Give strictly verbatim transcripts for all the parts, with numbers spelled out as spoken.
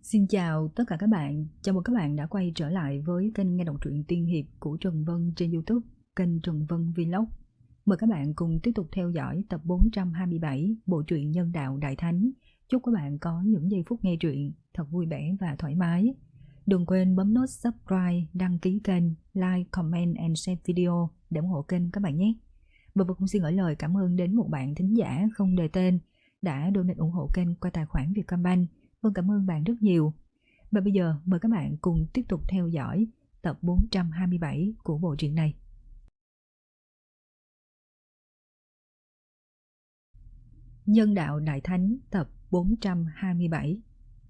Xin chào tất cả các bạn, chào mừng các bạn đã quay trở lại với kênh nghe đọc truyện tiên hiệp của Trần Vân trên YouTube, kênh Trần Vân Vlog. Mời các bạn cùng tiếp tục theo dõi tập bốn trăm hai mươi bảy bộ truyện Nhân Đạo Đại Thánh. Chúc các bạn có những giây phút nghe truyện thật vui vẻ và thoải mái. Đừng quên bấm nút subscribe, đăng ký kênh, like, comment and share video để ủng hộ kênh các bạn nhé. Và cũng xin gửi lời cảm ơn đến một bạn thính giả không đề tên đã donate ủng hộ kênh qua tài khoản Vietcombank. Vâng, cảm ơn bạn rất nhiều. Và bây giờ mời các bạn cùng tiếp tục theo dõi tập bốn trăm hai mươi bảy của bộ truyện này. Nhân Đạo Đại Thánh tập bốn trăm hai mươi bảy.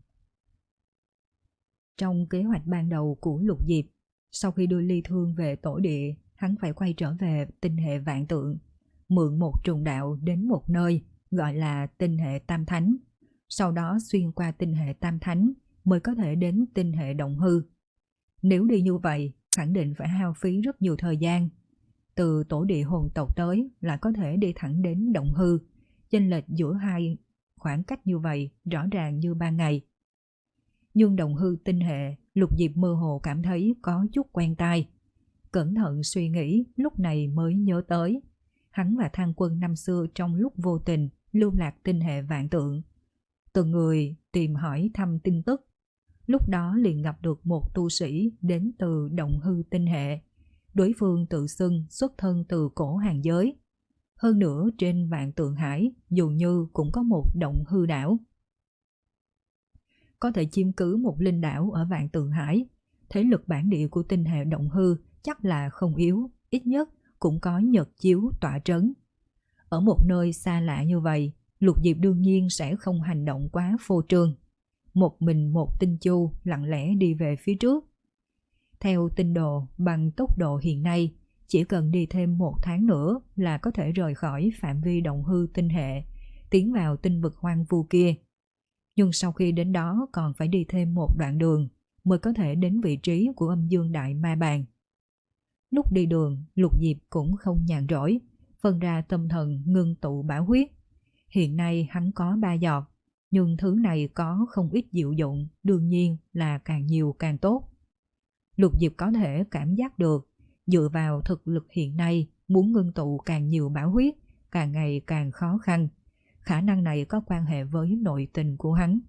Trong kế hoạch ban đầu của Lục Diệp, sau khi đưa Ly Thương về tổ địa, hắn phải quay trở về tinh hệ Vạn Tượng, mượn một trùng đạo đến một nơi gọi là tinh hệ Tam Thánh, sau đó xuyên qua tinh hệ Tam Thánh mới có thể đến tinh hệ Động Hư. Nếu đi như vậy, khẳng định phải hao phí rất nhiều thời gian. Từ tổ địa hồn tộc tới lại có thể đi thẳng đến Động Hư, chênh lệch giữa hai khoảng cách như vậy rõ ràng như ban ngày. Nhưng Động Hư tinh hệ, Lục Diệp mơ hồ cảm thấy có chút quen tai. Cẩn thận suy nghĩ, lúc này mới nhớ tới hắn và Thang Quân năm xưa trong lúc vô tình lưu lạc tinh hệ Vạn Tượng, từng người tìm hỏi thăm tin tức. Lúc đó liền gặp được một tu sĩ đến từ Động Hư tinh hệ. Đối phương tự xưng xuất thân từ cổ hàng giới. Hơn nữa trên Vạn Tượng Hải dường như cũng có một Động Hư đảo. Có thể chiếm cứ một linh đảo ở Vạn Tượng Hải, thế lực bản địa của tinh hệ Động Hư chắc là không yếu, ít nhất cũng có nhật chiếu tỏa trấn. Ở một nơi xa lạ như vậy, Lục Diệp đương nhiên sẽ không hành động quá phô trương. Một mình một tinh chu lặng lẽ đi về phía trước. Theo tinh đồ, bằng tốc độ hiện nay, chỉ cần đi thêm một tháng nữa là có thể rời khỏi phạm vi Động Hư tinh hệ, tiến vào tinh vực hoang vu kia. Nhưng sau khi đến đó còn phải đi thêm một đoạn đường mới có thể đến vị trí của âm dương đại ma bàn. Lúc đi đường, Lục Diệp cũng không nhàn rỗi, phân ra tâm thần ngưng tụ bảo huyết. Hiện nay hắn có ba giọt, nhưng thứ này có không ít diệu dụng, đương nhiên là càng nhiều càng tốt. Lục Diệp có thể cảm giác được, dựa vào thực lực hiện nay, muốn ngưng tụ càng nhiều bảo huyết, càng ngày càng khó khăn. Khả năng này có quan hệ với nội tình của hắn.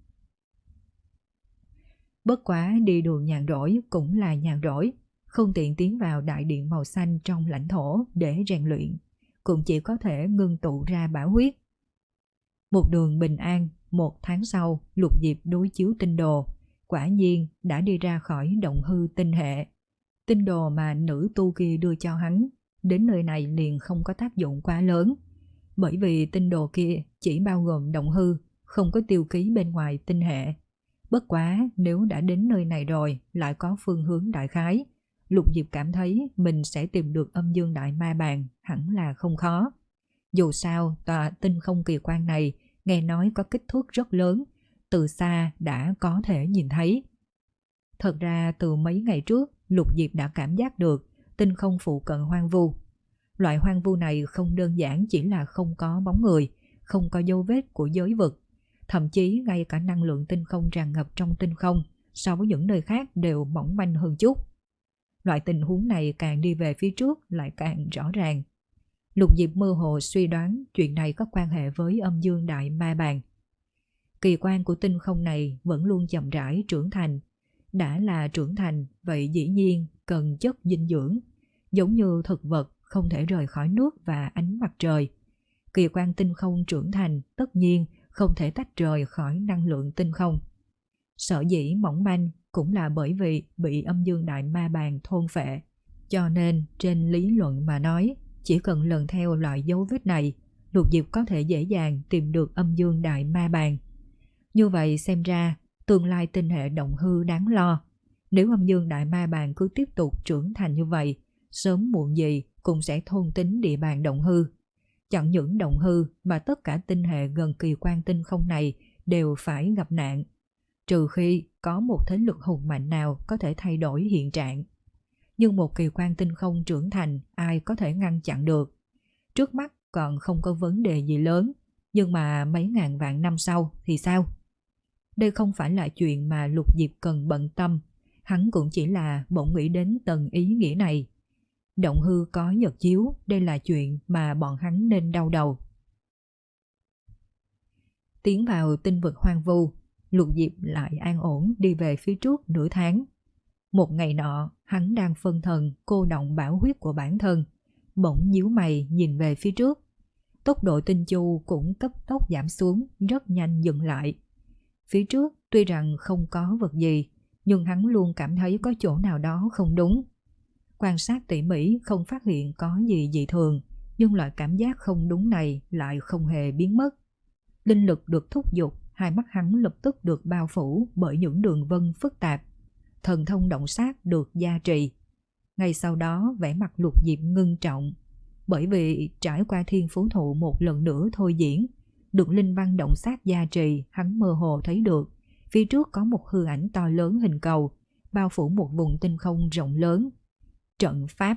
Bất quá đi đường nhàn rỗi cũng là nhàn rỗi, không tiện tiến vào đại điện màu xanh trong lãnh thổ để rèn luyện, cũng chỉ có thể ngưng tụ ra bảo huyết. Một đường bình an, một tháng sau, Lục Diệp đối chiếu tinh đồ, quả nhiên đã đi ra khỏi Động Hư tinh hệ. Tinh đồ mà nữ tu kia đưa cho hắn, đến nơi này liền không có tác dụng quá lớn, bởi vì tinh đồ kia chỉ bao gồm Động Hư, không có tiêu ký bên ngoài tinh hệ. Bất quá nếu đã đến nơi này rồi, lại có phương hướng đại khái, Lục Diệp cảm thấy mình sẽ tìm được âm dương đại ma bàn hẳn là không khó. Dù sao, tòa tinh không kỳ quan này nghe nói có kích thước rất lớn, từ xa đã có thể nhìn thấy. Thật ra từ mấy ngày trước, Lục Diệp đã cảm giác được tinh không phụ cận hoang vu. Loại hoang vu này không đơn giản chỉ là không có bóng người, không có dấu vết của giới vực, thậm chí ngay cả năng lượng tinh không tràn ngập trong tinh không so với những nơi khác đều mỏng manh hơn chút. Loại tình huống này càng đi về phía trước lại càng rõ ràng. Lục Diệp mơ hồ suy đoán chuyện này có quan hệ với âm dương đại ma bàn. Kỳ quan của tinh không này vẫn luôn chậm rãi trưởng thành. Đã là trưởng thành, vậy dĩ nhiên cần chất dinh dưỡng. Giống như thực vật không thể rời khỏi nước và ánh mặt trời. Kỳ quan tinh không trưởng thành tất nhiên không thể tách rời khỏi năng lượng tinh không. Sở dĩ mỏng manh cũng là bởi vì bị âm dương đại ma bàn thôn phệ. Cho nên trên lý luận mà nói, chỉ cần lần theo loại dấu vết này, Lục Diệp có thể dễ dàng tìm được âm dương đại ma bàn. Như vậy xem ra, tương lai tinh hệ Động Hư đáng lo. Nếu âm dương đại ma bàn cứ tiếp tục trưởng thành như vậy, sớm muộn gì cũng sẽ thôn tính địa bàn Động Hư. Chẳng những Động Hư mà tất cả tinh hệ gần kỳ quan tinh không này đều phải gặp nạn. Trừ khi có một thế lực hùng mạnh nào có thể thay đổi hiện trạng. Nhưng một kỳ quan tinh không trưởng thành ai có thể ngăn chặn được. Trước mắt còn không có vấn đề gì lớn, nhưng mà mấy ngàn vạn năm sau thì sao? Đây không phải là chuyện mà Lục Diệp cần bận tâm, hắn cũng chỉ là bỗng nghĩ đến tầng ý nghĩa này. Động hư có nhật chiếu, đây là chuyện mà bọn hắn nên đau đầu. Tiến vào tinh vực hoang vu, Lục Diệp lại an ổn đi về phía trước nửa tháng. Một ngày nọ, hắn đang phân thần cô động bảo huyết của bản thân, bỗng nhíu mày nhìn về phía trước. Tốc độ tinh chu cũng cấp tốc giảm xuống, rất nhanh dừng lại. Phía trước tuy rằng không có vật gì, nhưng hắn luôn cảm thấy có chỗ nào đó không đúng. Quan sát tỉ mỉ không phát hiện có gì dị thường, nhưng loại cảm giác không đúng này lại không hề biến mất. Linh lực được thúc giục, hai mắt hắn lập tức được bao phủ bởi những đường vân phức tạp. Thần thông động sát được gia trì. Ngay sau đó vẻ mặt Lục Diệp ngưng trọng, bởi vì trải qua thiên phú thụ một lần nữa thôi diễn, được linh văn động sát gia trì, hắn mơ hồ thấy được phía trước có một hư ảnh to lớn hình cầu, bao phủ một vùng tinh không rộng lớn. Trận pháp.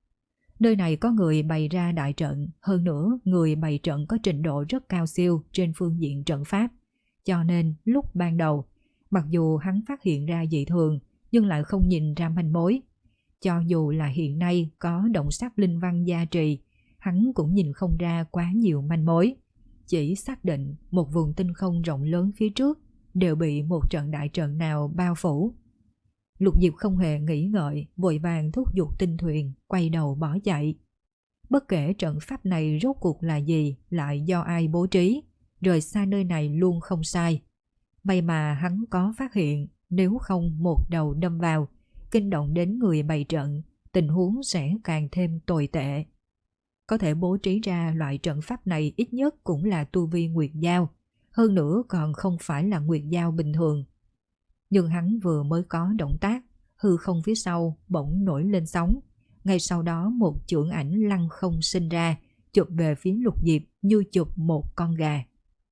Nơi này có người bày ra đại trận, hơn nữa người bày trận có trình độ rất cao siêu trên phương diện trận pháp. Cho nên lúc ban đầu, mặc dù hắn phát hiện ra dị thường, nhưng lại không nhìn ra manh mối. Cho dù là hiện nay có động sát linh văn gia trì, hắn cũng nhìn không ra quá nhiều manh mối. Chỉ xác định một vùng tinh không rộng lớn phía trước đều bị một trận đại trận nào bao phủ. Lục Diệp không hề nghĩ ngợi, vội vàng thúc giục tinh thuyền, quay đầu bỏ chạy. Bất kể trận pháp này rốt cuộc là gì, lại do ai bố trí, rời xa nơi này luôn không sai. May mà hắn có phát hiện, nếu không một đầu đâm vào, kinh động đến người bày trận, tình huống sẽ càng thêm tồi tệ. Có thể bố trí ra loại trận pháp này ít nhất cũng là tu vi Nguyệt Giao, hơn nữa còn không phải là Nguyệt Giao bình thường. Nhưng hắn vừa mới có động tác, hư không phía sau bỗng nổi lên sóng. Ngay sau đó một chưởng ảnh lăng không sinh ra, chụp về phía Lục Diệp như chụp một con gà.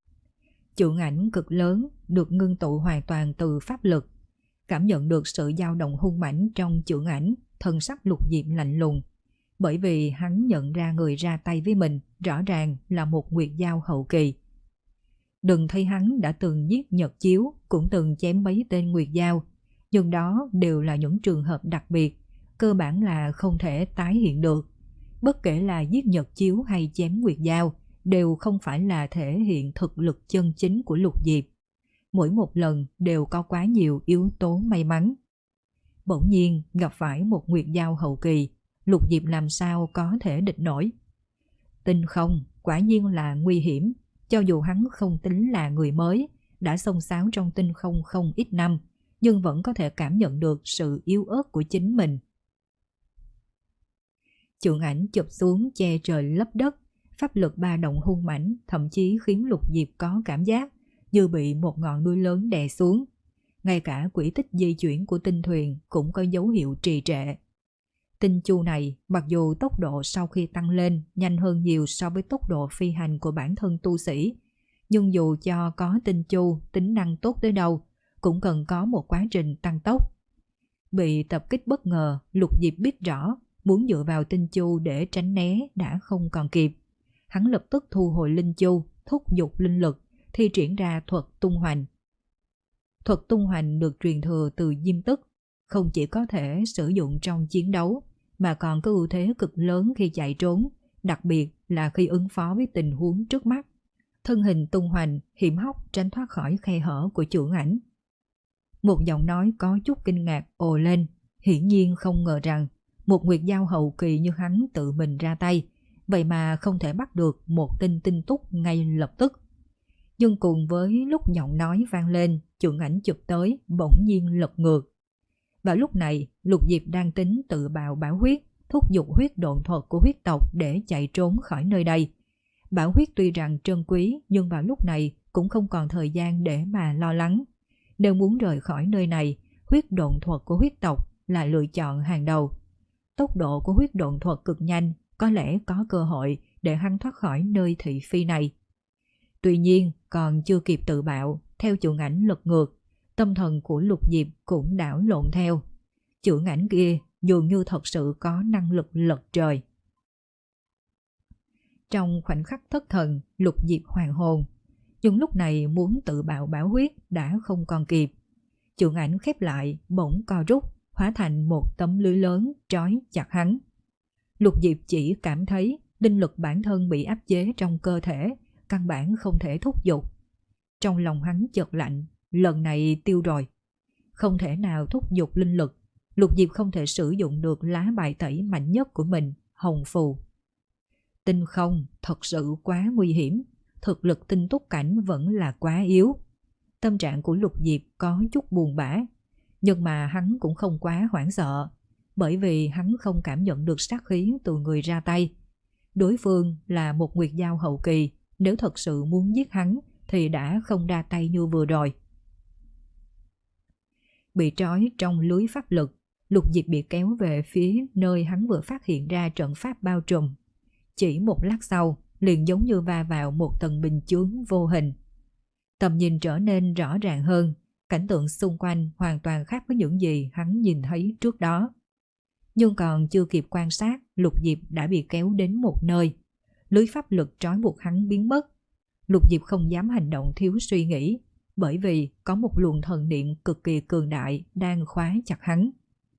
Chưởng ảnh cực lớn, được ngưng tụ hoàn toàn từ pháp lực. Cảm nhận được sự dao động hung mãnh trong chưởng ảnh, thân sắc Lục Diệp lạnh lùng. Bởi vì hắn nhận ra người ra tay với mình rõ ràng là một Nguyệt Giao hậu kỳ. Đừng thấy hắn đã từng giết Nhật Chiếu, cũng từng chém mấy tên Nguyệt Giao, nhưng đó đều là những trường hợp đặc biệt, cơ bản là không thể tái hiện được. Bất kể là giết Nhật Chiếu hay chém Nguyệt Giao, đều không phải là thể hiện thực lực chân chính của Lục Diệp. Mỗi một lần đều có quá nhiều yếu tố may mắn. Bỗng nhiên gặp phải một Nguyệt Giao hậu kỳ, Lục Diệp làm sao có thể địch nổi. Tinh không quả nhiên là nguy hiểm, cho dù hắn không tính là người mới, đã xông xáo trong tinh không không ít năm, nhưng vẫn có thể cảm nhận được sự yếu ớt của chính mình. Chưởng ảnh chụp xuống che trời lấp đất, pháp lực ba động hung mãnh, thậm chí khiến Lục Diệp có cảm giác như bị một ngọn núi lớn đè xuống. Ngay cả quỹ tích di chuyển của tinh thuyền cũng có dấu hiệu trì trệ. Tinh chu này mặc dù tốc độ sau khi tăng lên nhanh hơn nhiều so với tốc độ phi hành của bản thân tu sĩ, nhưng dù cho có tinh chu tính năng tốt tới đâu, cũng cần có một quá trình tăng tốc. Bị tập kích bất ngờ, Lục Diệp biết rõ muốn dựa vào tinh chu để tránh né đã không còn kịp. Hắn lập tức thu hồi linh chu, thúc giục linh lực, thi triển ra thuật tung hoành. Thuật tung hoành được truyền thừa từ Diêm Tức, không chỉ có thể sử dụng trong chiến đấu, mà còn có ưu thế cực lớn khi chạy trốn, đặc biệt là khi ứng phó với tình huống trước mắt. Thân hình tung hoành, hiểm hóc tránh thoát khỏi khe hở của chưởng ảnh. Một giọng nói có chút kinh ngạc ồ lên, hiển nhiên không ngờ rằng một Nguyệt Giao hậu kỳ như hắn tự mình ra tay, vậy mà không thể bắt được một tinh tinh túc ngay lập tức. Nhưng cùng với lúc giọng nói vang lên, chưởng ảnh chụp tới bỗng nhiên lật ngược. Và lúc này, Lục Diệp đang tính tự bạo bảo huyết, thúc giục huyết độn thuật của huyết tộc để chạy trốn khỏi nơi đây. Bảo huyết tuy rằng trân quý, nhưng vào lúc này cũng không còn thời gian để mà lo lắng. Nếu muốn rời khỏi nơi này, huyết độn thuật của huyết tộc là lựa chọn hàng đầu. Tốc độ của huyết độn thuật cực nhanh, có lẽ có cơ hội để hắn thoát khỏi nơi thị phi này. Tuy nhiên, còn chưa kịp tự bạo, theo chưởng ảnh lật ngược, tâm thần của Lục Diệp cũng đảo lộn theo. Chưởng ảnh kia dường như thật sự có năng lực lật trời. Trong khoảnh khắc thất thần, Lục Diệp hoàn hồn. Nhưng lúc này muốn tự bạo bảo huyết đã không còn kịp. Chưởng ảnh khép lại, bỗng co rút, hóa thành một tấm lưới lớn trói chặt hắn. Lục Diệp chỉ cảm thấy linh lực bản thân bị áp chế trong cơ thể, căn bản không thể thúc giục. Trong lòng hắn chợt lạnh, lần này tiêu rồi. Không thể nào thúc giục linh lực, Lục Diệp không thể sử dụng được lá bài tẩy mạnh nhất của mình, hồng phù. Tinh không thật sự quá nguy hiểm, thực lực tinh túc cảnh vẫn là quá yếu. Tâm trạng của Lục Diệp có chút buồn bã, nhưng mà hắn cũng không quá hoảng sợ, bởi vì hắn không cảm nhận được sát khí từ người ra tay. Đối phương là một nguyệt giao hậu kỳ, nếu thật sự muốn giết hắn thì đã không ra tay như vừa rồi. Bị trói trong lưới pháp lực, Lục Diệp bị kéo về phía nơi hắn vừa phát hiện ra trận pháp bao trùm. Chỉ một lát sau, liền giống như va vào một tầng bình chướng vô hình. Tầm nhìn trở nên rõ ràng hơn, cảnh tượng xung quanh hoàn toàn khác với những gì hắn nhìn thấy trước đó. Nhưng còn chưa kịp quan sát, Lục Diệp đã bị kéo đến một nơi. Lưới pháp lực trói buộc hắn biến mất. Lục Diệp không dám hành động thiếu suy nghĩ, bởi vì có một luồng thần niệm cực kỳ cường đại đang khóa chặt hắn.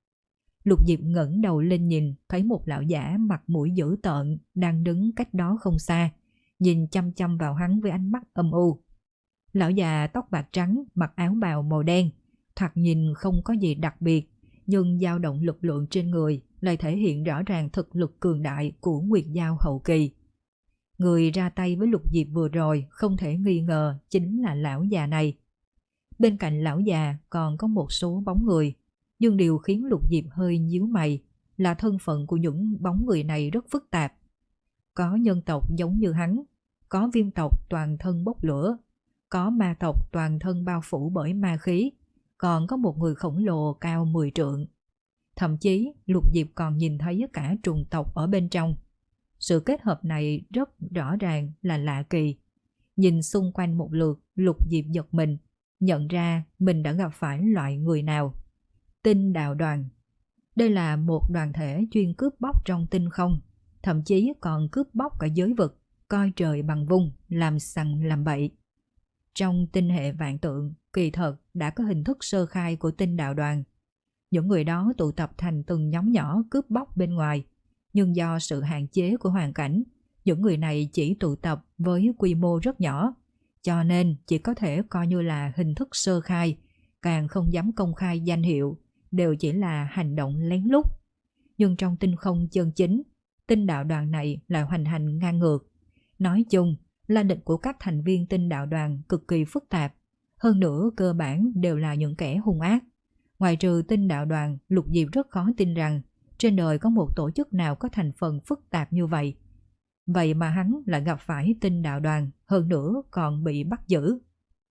Lục Diệp ngẩng đầu lên nhìn, thấy một lão giả mặt mũi dữ tợn đang đứng cách đó không xa, nhìn chăm chăm vào hắn với ánh mắt âm u. Lão già tóc bạc trắng, mặc áo bào màu đen, thoạt nhìn không có gì đặc biệt, nhưng dao động lực lượng trên người lại thể hiện rõ ràng thực lực cường đại của nguyệt giao hậu kỳ. Người ra tay với Lục Diệp vừa rồi không thể nghi ngờ chính là lão già này. Bên cạnh lão già còn có một số bóng người, nhưng điều khiến Lục Diệp hơi nhíu mày là thân phận của những bóng người này rất phức tạp. Có nhân tộc giống như hắn, có viêm tộc toàn thân bốc lửa, có ma tộc toàn thân bao phủ bởi ma khí, còn có một người khổng lồ cao mười trượng. Thậm chí Lục Diệp còn nhìn thấy cả trùng tộc ở bên trong. Sự kết hợp này rất rõ ràng là lạ kỳ. Nhìn xung quanh một lượt, Lục Diệp giật mình, nhận ra mình đã gặp phải loại người nào. Tinh đạo đoàn. Đây là một đoàn thể chuyên cướp bóc trong tinh không, thậm chí còn cướp bóc cả giới vực, coi trời bằng vung, làm sằng làm bậy. Trong tinh hệ vạn tượng, kỳ thật đã có hình thức sơ khai của tinh đạo đoàn. Những người đó tụ tập thành từng nhóm nhỏ cướp bóc bên ngoài, nhưng do sự hạn chế của hoàn cảnh, những người này chỉ tụ tập với quy mô rất nhỏ, cho nên chỉ có thể coi như là hình thức sơ khai, càng không dám công khai danh hiệu, đều chỉ là hành động lén lút. Nhưng trong tinh không chân chính, tinh đạo đoàn này lại hoành hành ngang ngược. Nói chung, la lịch của các thành viên tinh đạo đoàn cực kỳ phức tạp, hơn nữa cơ bản đều là những kẻ hung ác. Ngoài trừ tinh đạo đoàn, Lục Diệp rất khó tin rằng trên đời có một tổ chức nào có thành phần phức tạp như vậy. Vậy mà hắn lại gặp phải tinh đạo đoàn, hơn nữa còn bị bắt giữ.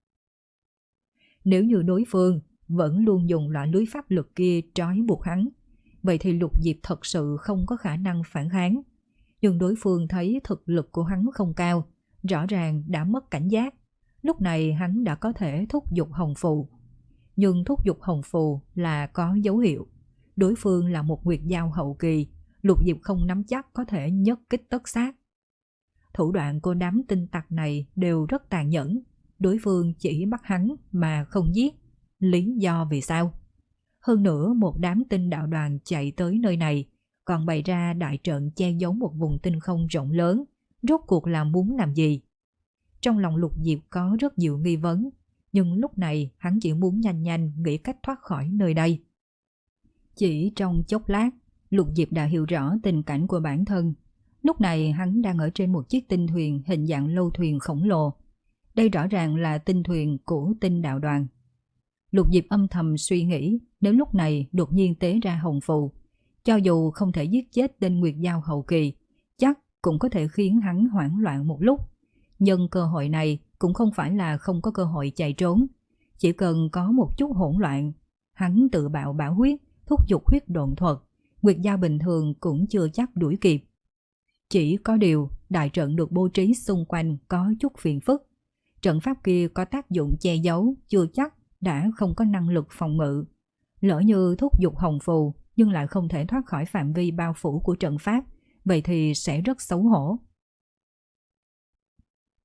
Nếu như đối phương vẫn luôn dùng loại lưới pháp lực kia trói buộc hắn, vậy thì Lục Diệp thật sự không có khả năng phản kháng. Nhưng đối phương thấy thực lực của hắn không cao, rõ ràng đã mất cảnh giác. Lúc này hắn đã có thể thúc giục hồng phù. Nhưng thúc giục hồng phù là có dấu hiệu. Đối phương là một nguyệt giao hậu kỳ, Lục Diệp không nắm chắc có thể nhất kích tất sát. Thủ đoạn của đám tinh tặc này đều rất tàn nhẫn. Đối phương chỉ bắt hắn mà không giết. Lý do vì sao? Hơn nữa một đám tinh đạo đoàn chạy tới nơi này, còn bày ra đại trận che giấu một vùng tinh không rộng lớn, rốt cuộc là muốn làm gì? Trong lòng Lục Diệp có rất nhiều nghi vấn, nhưng lúc này hắn chỉ muốn nhanh nhanh nghĩ cách thoát khỏi nơi đây. Chỉ trong chốc lát, Lục Diệp đã hiểu rõ tình cảnh của bản thân. Lúc này hắn đang ở trên một chiếc tinh thuyền hình dạng lâu thuyền khổng lồ. Đây rõ ràng là tinh thuyền của tinh đạo đoàn. Lục Diệp âm thầm suy nghĩ, nếu lúc này đột nhiên tế ra hồng phù, cho dù không thể giết chết tên nguyệt giao hậu kỳ, chắc cũng có thể khiến hắn hoảng loạn một lúc. Nhưng cơ hội này cũng không phải là không có cơ hội chạy trốn. Chỉ cần có một chút hỗn loạn, hắn tự bạo bảo huyết, thúc giục huyết độn thuật, nguyệt giao bình thường cũng chưa chắc đuổi kịp. Chỉ có điều, đại trận được bố trí xung quanh có chút phiền phức. Trận pháp kia có tác dụng che giấu, chưa chắc đã không có năng lực phòng ngự. Lỡ như thúc giục hồng phù nhưng lại không thể thoát khỏi phạm vi bao phủ của trận pháp, vậy thì sẽ rất xấu hổ.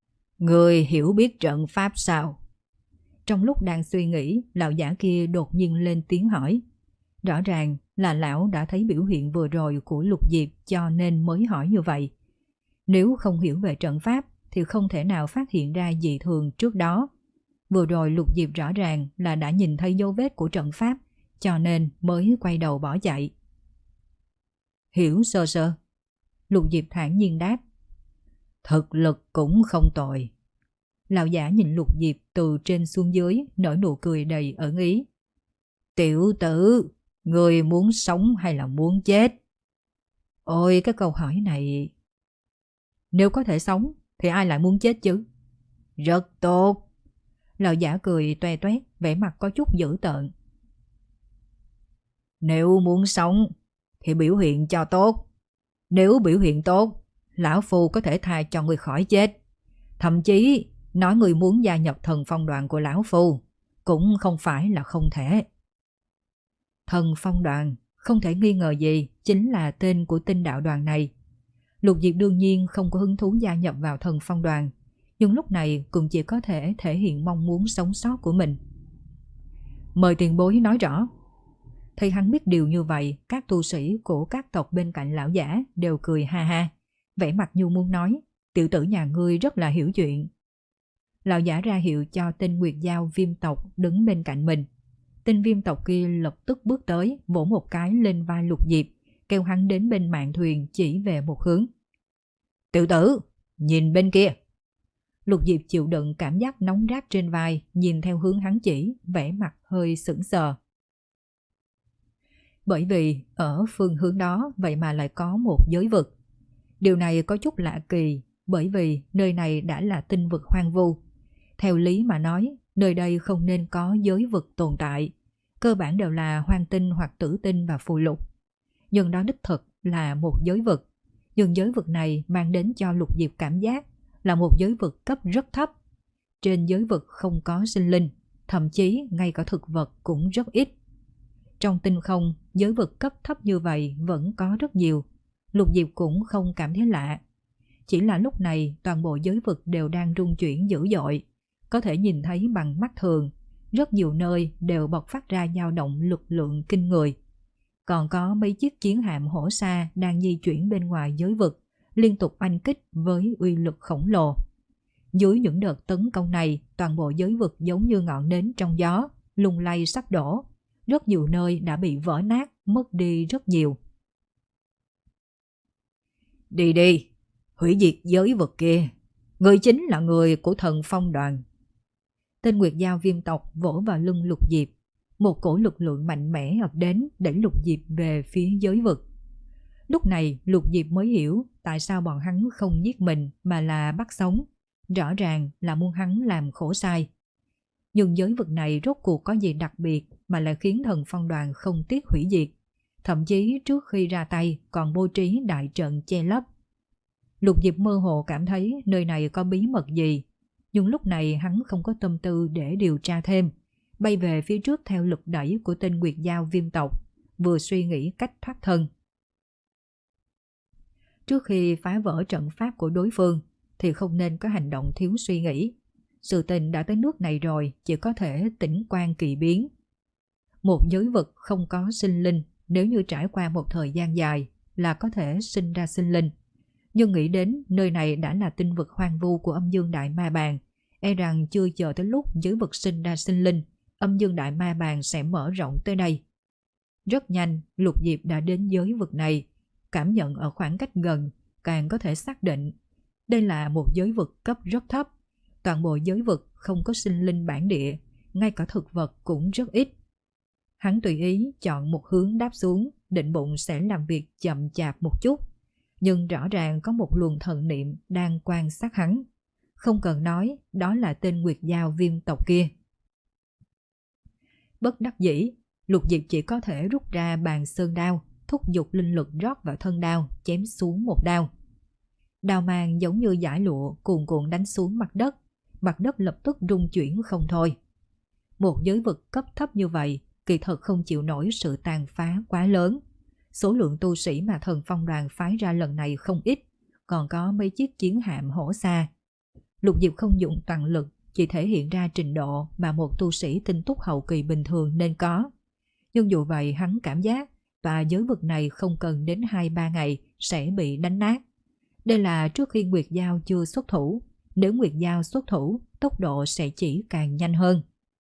Người hiểu biết trận pháp sao? Trong lúc đang suy nghĩ, lão giả kia đột nhiên lên tiếng hỏi. Rõ ràng là lão đã thấy biểu hiện vừa rồi của Lục Diệp cho nên mới hỏi như vậy. Nếu không hiểu về trận pháp thì không thể nào phát hiện ra dị thường trước đó. Vừa rồi Lục Diệp rõ ràng là đã nhìn thấy dấu vết của trận pháp cho nên mới quay đầu bỏ chạy. Hiểu sơ sơ. Lục Diệp thản nhiên đáp. Thực lực cũng không tồi. Lão giả nhìn Lục Diệp từ trên xuống dưới, nở nụ cười đầy ẩn ý. Tiểu tử, người muốn sống hay là muốn chết? Ôi, cái câu hỏi này... Nếu có thể sống thì ai lại muốn chết chứ? Rất tốt. Lão giả cười toe toét, vẻ mặt có chút dữ tợn. Nếu muốn sống thì biểu hiện cho tốt. Nếu biểu hiện tốt, lão phu có thể tha cho người khỏi chết. Thậm chí nói người muốn gia nhập thần phong đoàn của lão phu cũng không phải là không thể. Thần phong đoàn không thể nghi ngờ gì chính là tên của tinh đạo đoàn này. Lục Diệp đương nhiên không có hứng thú gia nhập vào thần phong đoàn, nhưng lúc này cũng chỉ có thể thể hiện mong muốn sống sót của mình. Mời tiền bối nói rõ. Thấy hắn biết điều như vậy, các tu sĩ của các tộc bên cạnh lão giả đều cười ha ha, vẻ mặt như muốn nói, tiểu tử nhà ngươi rất là hiểu chuyện. Lão giả ra hiệu cho tên Nguyệt Giao Viêm tộc đứng bên cạnh mình. Tên Viêm tộc kia lập tức bước tới, vỗ một cái lên vai Lục Diệp, kêu hắn đến bên mạn thuyền chỉ về một hướng. Tiểu tử, nhìn bên kia. Lục Diệp chịu đựng cảm giác nóng rát trên vai, nhìn theo hướng hắn chỉ, vẻ mặt hơi sững sờ. Bởi vì ở phương hướng đó vậy mà lại có một giới vực. Điều này có chút lạ kỳ, bởi vì nơi này đã là tinh vực hoang vu. Theo lý mà nói, nơi đây không nên có giới vực tồn tại. Cơ bản đều là hoang tinh hoặc tử tinh và phù lục. Nhưng đó đích thực là một giới vực. Nhưng giới vực này mang đến cho Lục Diệp cảm giác là một giới vực cấp rất thấp. Trên giới vực không có sinh linh, thậm chí ngay cả thực vật cũng rất ít. Trong tinh không, giới vực cấp thấp như vậy vẫn có rất nhiều. Lục Diệp cũng không cảm thấy lạ. Chỉ là lúc này toàn bộ giới vực đều đang rung chuyển dữ dội. Có thể nhìn thấy bằng mắt thường, rất nhiều nơi đều bộc phát ra dao động lực lượng kinh người. Còn có mấy chiếc chiến hạm hổ xa đang di chuyển bên ngoài giới vực, liên tục oanh kích với uy lực khổng lồ. Dưới những đợt tấn công này, toàn bộ giới vực giống như ngọn nến trong gió, lung lay sắp đổ. Rất nhiều nơi đã bị vỡ nát, mất đi rất nhiều. Đi đi, hủy diệt giới vực kia. Người chính là người của thần phong đoàn. Tên Nguyệt Giao Viêm tộc vỗ vào lưng Lục Diệp. Một cổ lực lượng mạnh mẽ ập đến đẩy Lục Diệp về phía giới vực. Lúc này Lục Diệp mới hiểu tại sao bọn hắn không giết mình mà là bắt sống. Rõ ràng là muốn hắn làm khổ sai. Nhưng giới vực này rốt cuộc có gì đặc biệt mà lại khiến thần phong đoàn không tiếc hủy diệt. Thậm chí trước khi ra tay còn bố trí đại trận che lấp. Lục Diệp mơ hồ cảm thấy nơi này có bí mật gì. Nhưng lúc này hắn không có tâm tư để điều tra thêm. Bay về phía trước theo lực đẩy của tên Nguyệt Giao Viêm tộc, vừa suy nghĩ cách thoát thân. Trước khi phá vỡ trận pháp của đối phương thì không nên có hành động thiếu suy nghĩ. Sự tình đã tới nước này rồi, chỉ có thể tĩnh quan kỳ biến. Một giới vực không có sinh linh, nếu như trải qua một thời gian dài là có thể sinh ra sinh linh. Nhưng nghĩ đến nơi này đã là tinh vực hoang vu của Âm Dương Đại Ma Bàn, e rằng chưa chờ tới lúc giới vực sinh ra sinh linh, Âm Dương Đại Ma Bàn sẽ mở rộng tới đây. Rất nhanh, Lục Diệp đã đến giới vực này, cảm nhận ở khoảng cách gần, càng có thể xác định đây là một giới vực cấp rất thấp. Toàn bộ giới vực không có sinh linh bản địa, ngay cả thực vật cũng rất ít. Hắn tùy ý chọn một hướng đáp xuống, định bụng sẽ làm việc chậm chạp một chút. Nhưng rõ ràng có một luồng thần niệm đang quan sát hắn. Không cần nói, đó là tên Nguyệt Giao Viêm tộc kia. Bất đắc dĩ, Lục Diệp chỉ có thể rút ra bàn sơn đao, thúc giục linh lực rót vào thân đao, chém xuống một đao. Đao mang giống như dải lụa cuồn cuộn đánh xuống mặt đất, mặt đất lập tức rung chuyển không thôi. Một giới vực cấp thấp như vậy, kỳ thật không chịu nổi sự tàn phá quá lớn. Số lượng tu sĩ mà thần phong đoàn phái ra lần này không ít, còn có mấy chiếc chiến hạm hổ xa. Lục Diệp không dùng toàn lực, chỉ thể hiện ra trình độ mà một tu sĩ tinh túc hậu kỳ bình thường nên có. Nhưng dù vậy hắn cảm giác tòa giới vực này không cần đến hai ba ngày sẽ bị đánh nát. Đây là trước khi Nguyệt Giao chưa xuất thủ. Nếu Nguyệt Giao xuất thủ, tốc độ sẽ chỉ càng nhanh hơn.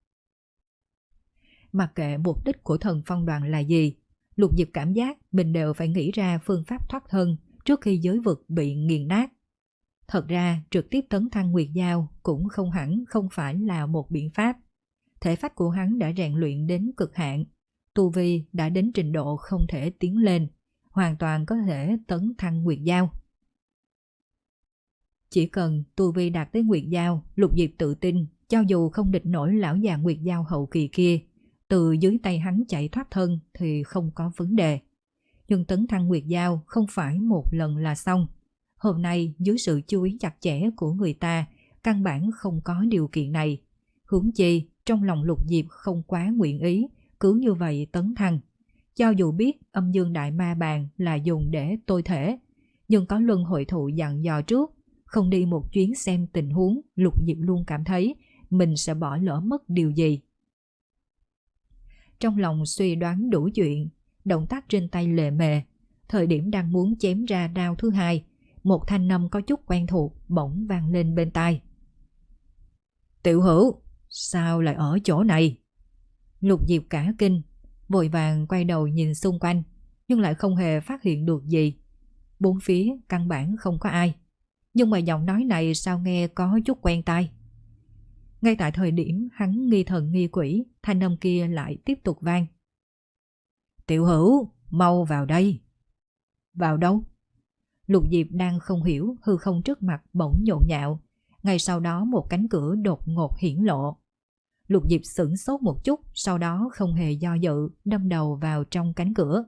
Mặc kệ mục đích của thần phong đoàn là gì, Lục Diệp cảm giác mình đều phải nghĩ ra phương pháp thoát thân trước khi giới vực bị nghiền nát. Thật ra trực tiếp tấn thăng Nguyệt Giao cũng không hẳn không phải là một biện pháp. Thể phách của hắn đã rèn luyện đến cực hạn, tu vi đã đến trình độ không thể tiến lên, hoàn toàn có thể tấn thăng Nguyệt Giao. Chỉ cần tu vi đạt tới Nguyệt Giao, Lục Diệp tự tin cho dù không địch nổi lão già Nguyệt Giao hậu kỳ kia, từ dưới tay hắn chạy thoát thân thì không có vấn đề. Nhưng tấn thăng Nguyệt Giao không phải một lần là xong. Hôm nay dưới sự chú ý chặt chẽ của người ta, căn bản không có điều kiện này. Huống chi trong lòng Lục Diệp không quá nguyện ý cứ như vậy tấn thăng. Cho dù biết âm dương đại ma bàn là dùng để tôi thể, nhưng có luân hội thụ dặn dò trước, không đi một chuyến xem tình huống, Lục Diệp luôn cảm thấy mình sẽ bỏ lỡ mất điều gì. Trong lòng suy đoán đủ chuyện, động tác trên tay lề mề, thời điểm đang muốn chém ra đao thứ hai, một thanh âm có chút quen thuộc bỗng vang lên bên tai. Tiểu Hữu, sao lại ở chỗ này? Lục Diệp cả kinh, vội vàng quay đầu nhìn xung quanh, nhưng lại không hề phát hiện được gì. Bốn phía căn bản không có ai, nhưng mà giọng nói này sao nghe có chút quen tai. Ngay tại thời điểm hắn nghi thần nghi quỷ, thanh âm kia lại tiếp tục vang. Tiểu Hữu, mau vào đây. Vào đâu? Lục Diệp đang không hiểu, hư không trước mặt bỗng nhộn nhạo. Ngay sau đó một cánh cửa đột ngột hiển lộ. Lục Diệp sửng sốt một chút, sau đó không hề do dự, đâm đầu vào trong cánh cửa.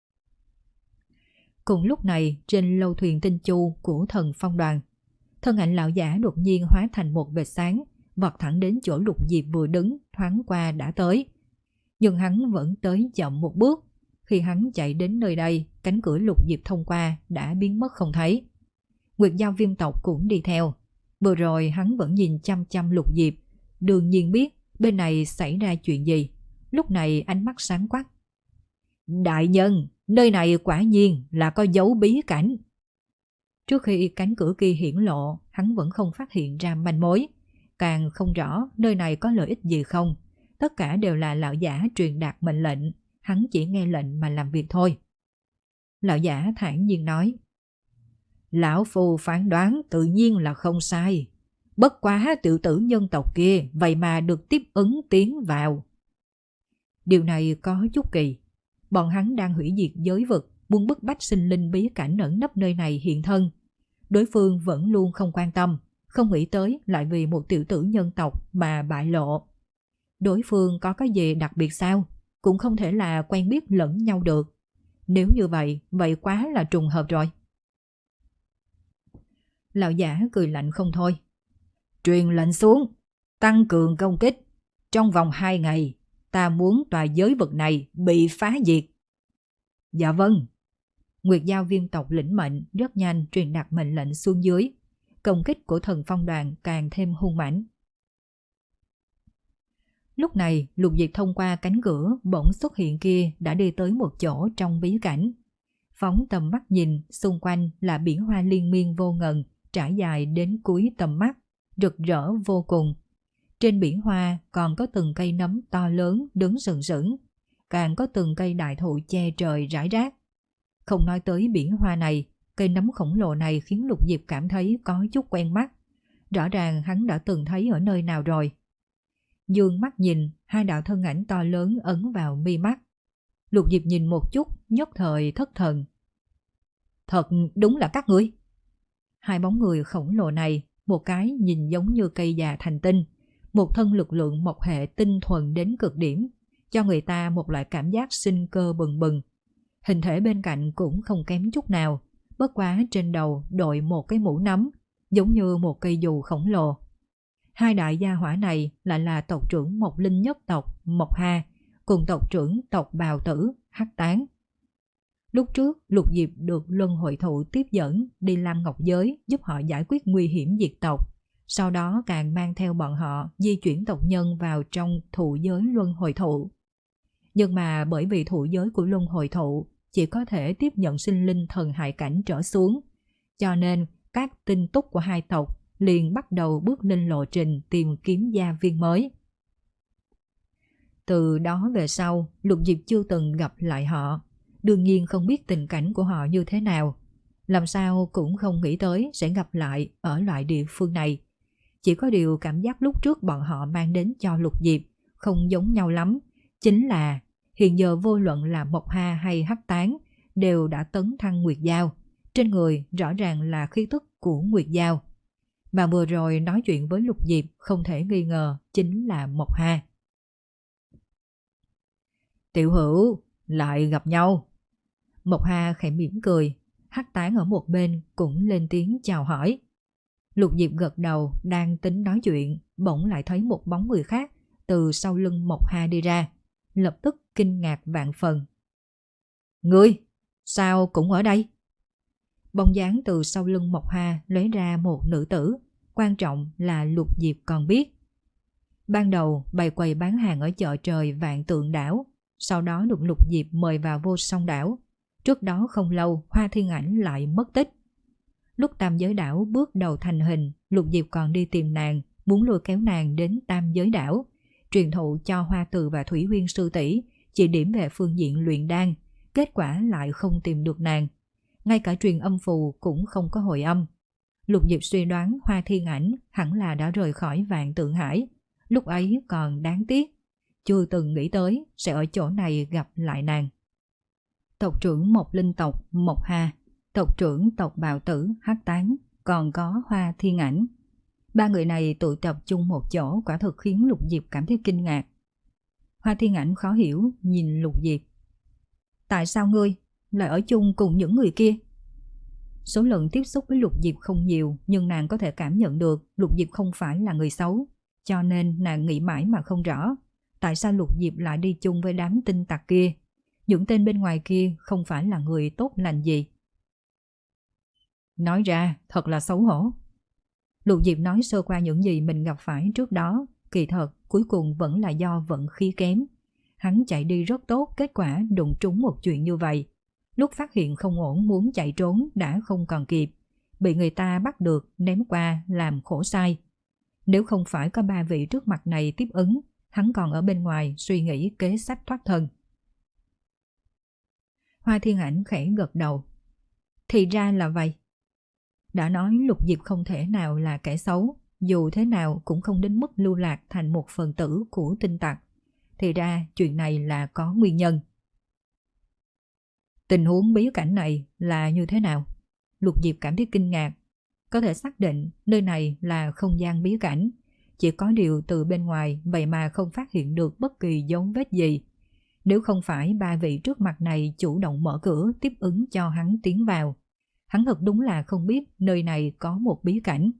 Cùng lúc này, trên lâu thuyền tinh chu của thần phong đoàn, thân ảnh lão giả đột nhiên hóa thành một vệt sáng, vọt thẳng đến chỗ Lục Diệp vừa đứng, thoáng qua đã tới. Nhưng hắn vẫn tới chậm một bước. Khi hắn chạy đến nơi đây, cánh cửa Lục Diệp thông qua đã biến mất không thấy. Nguyệt Giao viêm tộc cũng đi theo. Vừa rồi hắn vẫn nhìn chăm chăm Lục Diệp, đương nhiên biết bên này xảy ra chuyện gì. Lúc này ánh mắt sáng quắc. Đại nhân, nơi này quả nhiên là có dấu bí cảnh. Trước khi cánh cửa kia hiển lộ, hắn vẫn không phát hiện ra manh mối, càng không rõ nơi này có lợi ích gì không. Tất cả đều là lão giả truyền đạt mệnh lệnh, hắn chỉ nghe lệnh mà làm việc thôi. Lão giả thản nhiên nói. Lão Phu phán đoán tự nhiên là không sai. Bất quá tiểu tử nhân tộc kia vậy mà được tiếp ứng tiến vào. Điều này có chút kỳ. Bọn hắn đang hủy diệt giới vực, muốn bức bách sinh linh bí cảnh ẩn nấp nơi này hiện thân. Đối phương vẫn luôn không quan tâm, không nghĩ tới lại vì một tiểu tử nhân tộc mà bại lộ. Đối phương có cái gì đặc biệt sao? Cũng không thể là quen biết lẫn nhau được. Nếu như vậy, vậy quá là trùng hợp rồi. Lão giả cười lạnh không thôi. Truyền lệnh xuống, tăng cường công kích. Trong vòng hai ngày, ta muốn tòa giới vực này bị phá diệt. Dạ vâng. Nguyệt Giao viêm tộc lĩnh mệnh, rất nhanh truyền đạt mệnh lệnh xuống dưới. Công kích của thần phong đoàn càng thêm hung mãnh. Lúc này, Lục Diệp thông qua cánh cửa bỗng xuất hiện kia đã đi tới một chỗ trong bí cảnh. Phóng tầm mắt nhìn, xung quanh là biển hoa liên miên vô ngần, trải dài đến cuối tầm mắt, rực rỡ vô cùng. Trên biển hoa còn có từng cây nấm to lớn đứng sừng sững, càng có từng cây đại thụ che trời rải rác. Không nói tới biển hoa này, cây nấm khổng lồ này khiến Lục Diệp cảm thấy có chút quen mắt. Rõ ràng hắn đã từng thấy ở nơi nào rồi. Dương mắt nhìn, hai đạo thân ảnh to lớn ấn vào mi mắt. Lục Diệp nhìn một chút, nhất thời thất thần. Thật đúng là các ngươi. Hai bóng người khổng lồ này, một cái nhìn giống như cây già thành tinh, một thân lực lượng mộc hệ tinh thuần đến cực điểm, cho người ta một loại cảm giác sinh cơ bừng bừng. Hình thể bên cạnh cũng không kém chút nào, bất quá trên đầu đội một cái mũ nấm, giống như một cây dù khổng lồ. Hai đại gia hỏa này lại là tộc trưởng Mộc Linh nhất tộc Mộc Hà cùng tộc trưởng tộc Bào Tử Hắc Tán. Lúc trước Lục Diệp được Luân Hội Thụ tiếp dẫn đi Lam Ngọc Giới giúp họ giải quyết nguy hiểm diệt tộc. sau đó càng mang theo bọn họ di chuyển tộc nhân vào trong thụ giới luân hồi thụ. Nhưng mà bởi vì thụ giới của luân hồi thụ chỉ có thể tiếp nhận sinh linh thần hải cảnh trở xuống, cho nên các tinh túc của hai tộc liền bắt đầu bước lên lộ trình tìm kiếm gia viên mới. Từ đó về sau, Lục Diệp chưa từng gặp lại họ, đương nhiên không biết tình cảnh của họ như thế nào, làm sao cũng không nghĩ tới sẽ gặp lại ở loại địa phương này. Chỉ có điều cảm giác lúc trước bọn họ mang đến cho Lục Diệp không giống nhau lắm, chính là hiện giờ vô luận là Mộc Ha hay Hắc Tán đều đã tấn thăng Nguyệt Giao, trên người rõ ràng là khí tức của Nguyệt Giao. Mà vừa rồi nói chuyện với Lục Diệp không thể nghi ngờ chính là Mộc Ha. Tiểu Hữu, lại gặp nhau. Mộc Ha khẽ mỉm cười, Hắc Tán ở một bên cũng lên tiếng chào hỏi. Lục Diệp gật đầu đang tính nói chuyện, bỗng lại thấy một bóng người khác từ sau lưng Mộc Ha đi ra, lập tức kinh ngạc vạn phần. Ngươi, sao cũng ở đây? Bóng dáng từ sau lưng Mộc Ha lấy ra một nữ tử, quan trọng là Lục Diệp còn biết. Ban đầu bày quầy bán hàng ở chợ trời Vạn Tượng Đảo, sau đó được Lục Diệp mời vào Vô Song Đảo. Trước đó không lâu Hoa Thiên Ảnh lại mất tích. Lúc Tam Giới Đảo bước đầu thành hình, Lục Diệp còn đi tìm nàng, muốn lôi kéo nàng đến Tam Giới Đảo, truyền thụ cho Hoa Từ và Thủy Uyên sư tỷ chỉ điểm về phương diện luyện đan. Kết quả lại không tìm được nàng, ngay cả truyền âm phù cũng không có hồi âm. Lục Diệp suy đoán Hoa Thiên Ảnh hẳn là đã rời khỏi Vạn Tượng Hải, lúc ấy còn đáng tiếc, chưa từng nghĩ tới sẽ ở chỗ này gặp lại nàng. Tộc trưởng Mộc Linh tộc Mộc Ha, tộc trưởng tộc Bào Tử Hắc Tán, còn có Hoa Thiên Ảnh. Ba người này tụ tập chung một chỗ quả thực khiến Lục Diệp cảm thấy kinh ngạc. Hoa Thiên Ảnh khó hiểu nhìn Lục Diệp. Tại sao ngươi lại ở chung cùng những người kia? Số lần tiếp xúc với Lục Diệp không nhiều, nhưng nàng có thể cảm nhận được Lục Diệp không phải là người xấu, cho nên nàng nghĩ mãi mà không rõ tại sao Lục Diệp lại đi chung với đám tinh tặc kia. Những tên bên ngoài kia không phải là người tốt lành gì. Nói ra thật là xấu hổ. Lục Diệp nói sơ qua những gì mình gặp phải trước đó, kỳ thật cuối cùng vẫn là do vận khí kém. Hắn chạy đi rất tốt, kết quả đụng trúng một chuyện như vậy. Lúc phát hiện không ổn muốn chạy trốn đã không còn kịp, bị người ta bắt được ném qua làm khổ sai. Nếu không phải có ba vị trước mặt này tiếp ứng, hắn còn ở bên ngoài suy nghĩ kế sách thoát thân. Hoa Thiên Ảnh khẽ gật đầu. Thì ra là vậy. Đã nói Lục Diệp không thể nào là kẻ xấu, dù thế nào cũng không đến mức lưu lạc thành một phần tử của tinh tặc. Thì ra chuyện này là có nguyên nhân. Tình huống bí cảnh này là như thế nào? Lục Diệp cảm thấy kinh ngạc. Có thể xác định nơi này là không gian bí cảnh, chỉ có điều từ bên ngoài vậy mà không phát hiện được bất kỳ dấu vết gì. Nếu không phải ba vị trước mặt này chủ động mở cửa tiếp ứng cho hắn tiến vào, hắn thật đúng là không biết nơi này có một bí cảnh.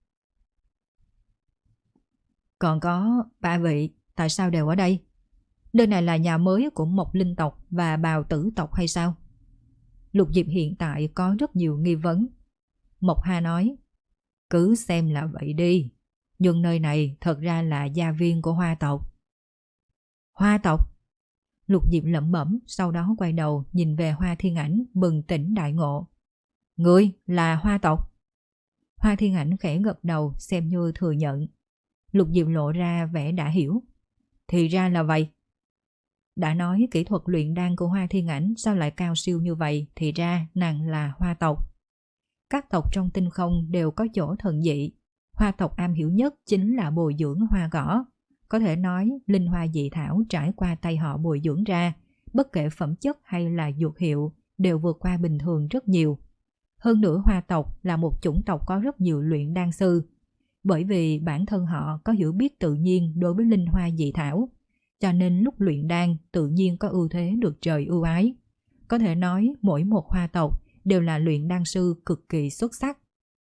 Còn có ba vị, tại sao đều ở đây? Nơi này là nhà mới của Mộc Linh tộc và Bào Tử tộc hay sao? Lục Diệp hiện tại có rất nhiều nghi vấn. Mộc Ha nói, cứ xem là vậy đi, nhưng nơi này thật ra là gia viên của Hoa tộc. Hoa tộc? Lục Diệp lẩm bẩm, sau đó quay đầu nhìn về Hoa Thiên Ảnh, bừng tỉnh đại ngộ. Ngươi là Hoa tộc? Hoa Thiên Ảnh khẽ gật đầu xem như thừa nhận. Lục Diệp lộ ra vẻ đã hiểu. Thì ra là vậy. Đã nói kỹ thuật luyện đan của Hoa Thiên Ảnh sao lại cao siêu như vậy, thì ra nàng là Hoa tộc. Các tộc trong tinh không đều có chỗ thần dị. Hoa tộc am hiểu nhất chính là bồi dưỡng hoa cỏ. Có thể nói linh hoa dị thảo trải qua tay họ bồi dưỡng ra, bất kể phẩm chất hay là dược hiệu, đều vượt qua bình thường rất nhiều. Hơn nữa Hoa tộc là một chủng tộc có rất nhiều luyện đan sư, bởi vì bản thân họ có hiểu biết tự nhiên đối với linh hoa dị thảo, cho nên lúc luyện đan tự nhiên có ưu thế được trời ưu ái. Có thể nói mỗi một Hoa tộc đều là luyện đan sư cực kỳ xuất sắc.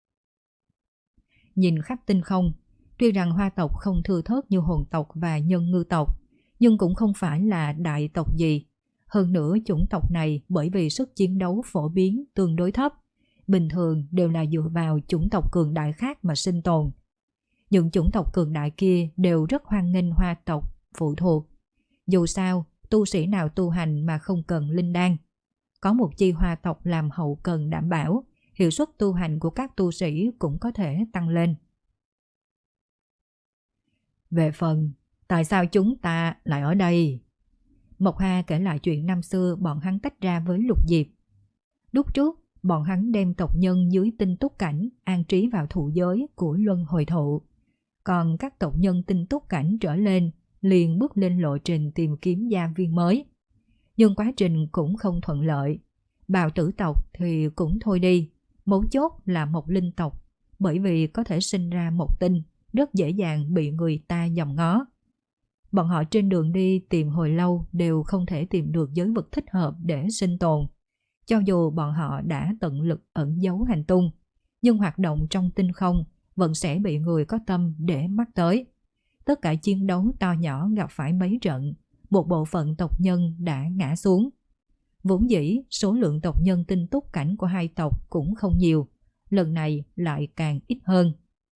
Nhìn khắp tinh không, tuy rằng Hoa tộc không thưa thớt như hồn tộc và nhân ngư tộc, nhưng cũng không phải là đại tộc gì. Hơn nữa chủng tộc này bởi vì sức chiến đấu phổ biến tương đối thấp, bình thường đều là dựa vào chủng tộc cường đại khác mà sinh tồn. Những chủng tộc cường đại kia đều rất hoan nghênh hoa tộc phụ thuộc. Dù sao, tu sĩ nào tu hành mà không cần linh đan. Có một chi hoa tộc làm hậu cần đảm bảo, hiệu suất tu hành của các tu sĩ cũng có thể tăng lên. Về phần, tại sao chúng ta lại ở đây? Mộc Hà kể lại chuyện năm xưa bọn hắn tách ra với Lục Diệp. Lúc trước, bọn hắn đem tộc nhân dưới tinh túc cảnh an trí vào thụ giới của luân hồi thụ. Còn các tộc nhân tinh túc cảnh trở lên liền bước lên lộ trình tìm kiếm gia viên mới. Nhưng quá trình cũng không thuận lợi. Bào tử tộc thì cũng thôi đi, mấu chốt là một linh tộc, bởi vì có thể sinh ra một tinh, rất dễ dàng bị người ta dòm ngó. Bọn họ trên đường đi tìm hồi lâu đều không thể tìm được giới vực thích hợp để sinh tồn. Cho dù bọn họ đã tận lực ẩn giấu hành tung, nhưng hoạt động trong tinh không vẫn sẽ bị người có tâm để mắt tới. Tất cả chiến đấu to nhỏ gặp phải mấy trận, một bộ phận tộc nhân đã ngã xuống. Vốn dĩ số lượng tộc nhân tinh túc cảnh của hai tộc cũng không nhiều, lần này lại càng ít hơn.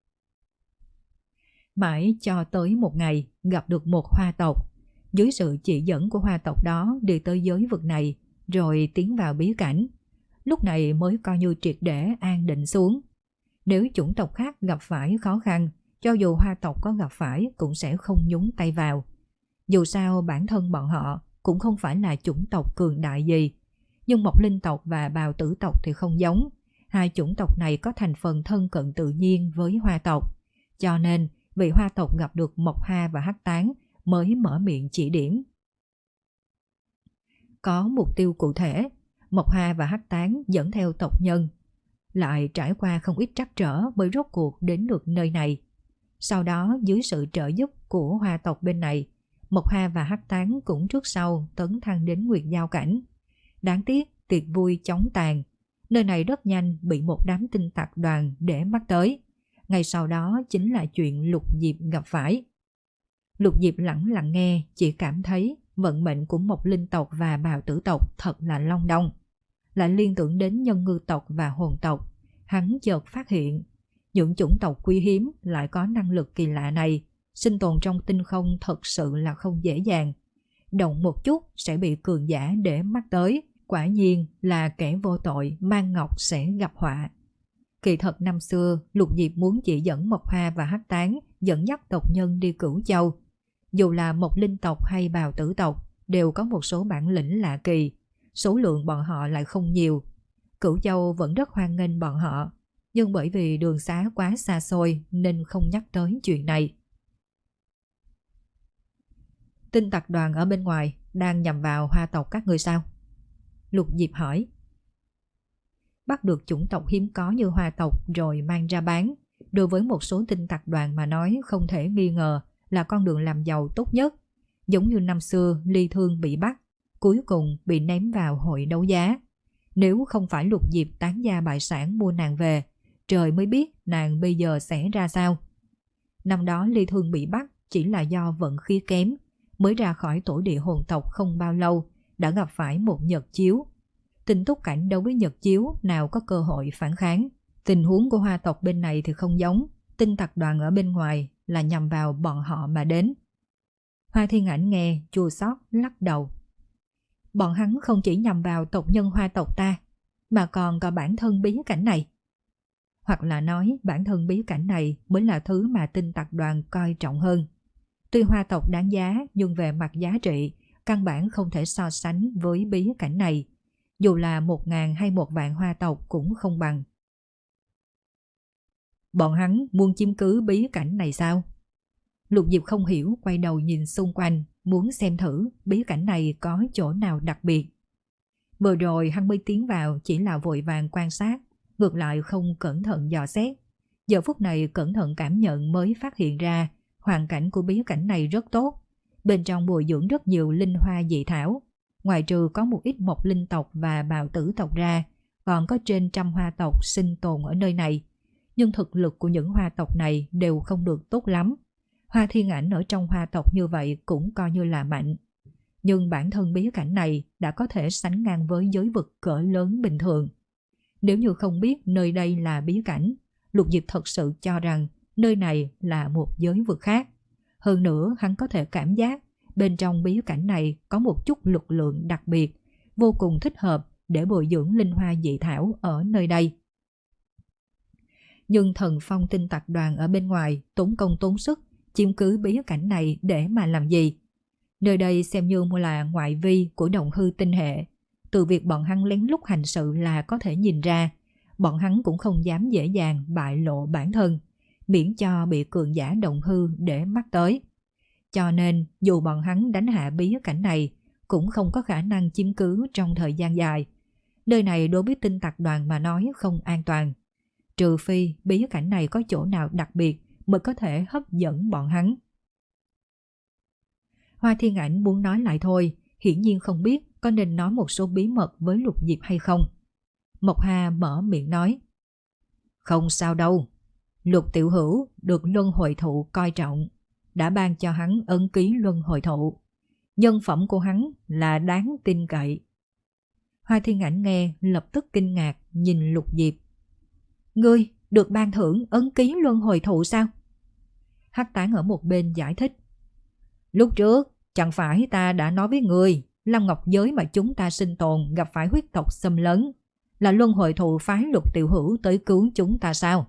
Mãi cho tới một ngày gặp được một hoa tộc, dưới sự chỉ dẫn của hoa tộc đó đi tới giới vực này, rồi tiến vào bí cảnh. Lúc này mới coi như triệt để an định xuống. Nếu chủng tộc khác gặp phải khó khăn, cho dù hoa tộc có gặp phải cũng sẽ không nhúng tay vào. Dù sao bản thân bọn họ cũng không phải là chủng tộc cường đại gì. Nhưng Mộc Linh tộc và Bào Tử tộc thì không giống. Hai chủng tộc này có thành phần thân cận tự nhiên với hoa tộc. Cho nên vị hoa tộc gặp được Mộc Ha và Hắc Tán mới mở miệng chỉ điểm. Có mục tiêu cụ thể, Mộc Ha và Hắc Tán dẫn theo tộc nhân, lại trải qua không ít trắc trở mới rốt cuộc đến được nơi này. Sau đó dưới sự trợ giúp của hoa tộc bên này, Mộc Ha và Hắc Tán cũng trước sau tấn thăng đến Nguyệt Giao cảnh. Đáng tiếc tiệc vui chóng tàn, nơi này rất nhanh bị một đám tinh tặc đoàn để mắt tới. Ngay sau đó chính là chuyện Lục Diệp gặp phải. Lục Diệp lặng lặng nghe, chỉ cảm thấy vận mệnh của Mộc Linh tộc và Bào Tử tộc thật là long đong. Lại liên tưởng đến Nhân Ngư tộc và Hồn tộc, hắn chợt phát hiện những chủng tộc quý hiếm lại có năng lực kỳ lạ này, sinh tồn trong tinh không thật sự là không dễ dàng. Động một chút sẽ bị cường giả để mắt tới, quả nhiên là kẻ vô tội mang ngọc sẽ gặp họa. Kỳ thật năm xưa, Lục Diệp muốn chỉ dẫn Mộc Ha và Hắc Tán dẫn dắt tộc nhân đi Cửu Châu. Dù là Mộc Linh tộc hay Bào Tử tộc đều có một số bản lĩnh lạ kỳ, số lượng bọn họ lại không nhiều. Cửu Châu vẫn rất hoan nghênh bọn họ, nhưng bởi vì đường xá quá xa xôi nên không nhắc tới chuyện này. Tinh tặc đoàn ở bên ngoài đang nhằm vào hoa tộc các người sao? Lục Diệp hỏi. Bắt được chủng tộc hiếm có như hoa tộc rồi mang ra bán, đối với một số tinh tặc đoàn mà nói không thể nghi ngờ là con đường làm giàu tốt nhất. Giống như năm xưa Ly Thương bị bắt, cuối cùng bị ném vào hội đấu giá. Nếu không phải Lục Diệp tán gia bại sản mua nàng về, trời mới biết nàng bây giờ sẽ ra sao. Năm đó Ly Thương bị bắt chỉ là do vận khí kém, mới ra khỏi tổ địa hồn tộc không bao lâu đã gặp phải một nhật chiếu. Tinh túc cảnh đối với nhật chiếu nào có cơ hội phản kháng. Tình huống của hoa tộc bên này thì không giống, tinh tặc đoàn ở bên ngoài là nhằm vào bọn họ mà đến. Hoa Thiên Ảnh nghe chua xót lắc đầu. Bọn hắn không chỉ nhằm vào tộc nhân hoa tộc ta, mà còn có bản thân bí cảnh này. Hoặc là nói bản thân bí cảnh này mới là thứ mà tinh tặc đoàn coi trọng hơn. Tuy hoa tộc đáng giá nhưng về mặt giá trị căn bản không thể so sánh với bí cảnh này. Dù là một ngàn hay một vạn hoa tộc cũng không bằng. Bọn hắn muốn chiếm cứ bí cảnh này sao? Lục Diệp không hiểu, quay đầu nhìn xung quanh, muốn xem thử bí cảnh này có chỗ nào đặc biệt. Vừa rồi hắn mới tiến vào chỉ là vội vàng quan sát, ngược lại không cẩn thận dò xét. Giờ phút này cẩn thận cảm nhận mới phát hiện ra hoàn cảnh của bí cảnh này rất tốt. Bên trong bồi dưỡng rất nhiều linh hoa dị thảo. Ngoài trừ có một ít Mộc Linh tộc và Bào Tử tộc ra, còn có trên trăm hoa tộc sinh tồn ở nơi này. Nhưng thực lực của những hoa tộc này đều không được tốt lắm. Hoa Thiên Ảnh ở trong hoa tộc như vậy cũng coi như là mạnh. Nhưng bản thân bí cảnh này đã có thể sánh ngang với giới vực cỡ lớn bình thường. Nếu như không biết nơi đây là bí cảnh, Lục Diệp thật sự cho rằng nơi này là một giới vực khác. Hơn nữa hắn có thể cảm giác bên trong bí cảnh này có một chút lực lượng đặc biệt, vô cùng thích hợp để bồi dưỡng linh hoa dị thảo ở nơi đây. Nhưng Thần Phong Tinh Tặc Đoàn ở bên ngoài tốn công tốn sức chiếm cứ bí cảnh này để mà làm gì? Nơi đây xem như là ngoại vi của động hư tinh hệ. Từ việc bọn hắn lén lút hành sự là có thể nhìn ra, bọn hắn cũng không dám dễ dàng bại lộ bản thân, miễn cho bị cường giả động hư để mắt tới. Cho nên dù bọn hắn đánh hạ bí cảnh này cũng không có khả năng chiếm cứ trong thời gian dài. Nơi này đối với Tinh Tặc Đoàn mà nói không an toàn. Trừ phi bí cảnh này có chỗ nào đặc biệt mới có thể hấp dẫn bọn hắn. Hoa Thiên Ảnh muốn nói lại thôi, hiển nhiên không biết có nên nói một số bí mật với Lục Diệp hay không. Mộc Hà mở miệng nói: Không sao đâu, Lục tiểu hữu được Luân Hồi Thụ coi trọng, đã ban cho hắn ấn ký Luân Hồi Thụ. Nhân phẩm của hắn là đáng tin cậy. Hoa Thiên Ảnh nghe lập tức kinh ngạc nhìn Lục Diệp. Ngươi được ban thưởng ấn ký Luân Hồi Thụ sao? Hắc Tán ở một bên giải thích. Lúc trước chẳng phải ta đã nói với ngươi, Lam Ngọc giới mà chúng ta sinh tồn gặp phải huyết tộc xâm lấn, là Luân Hồi Thụ phái Lục tiểu hữu tới cứu chúng ta sao?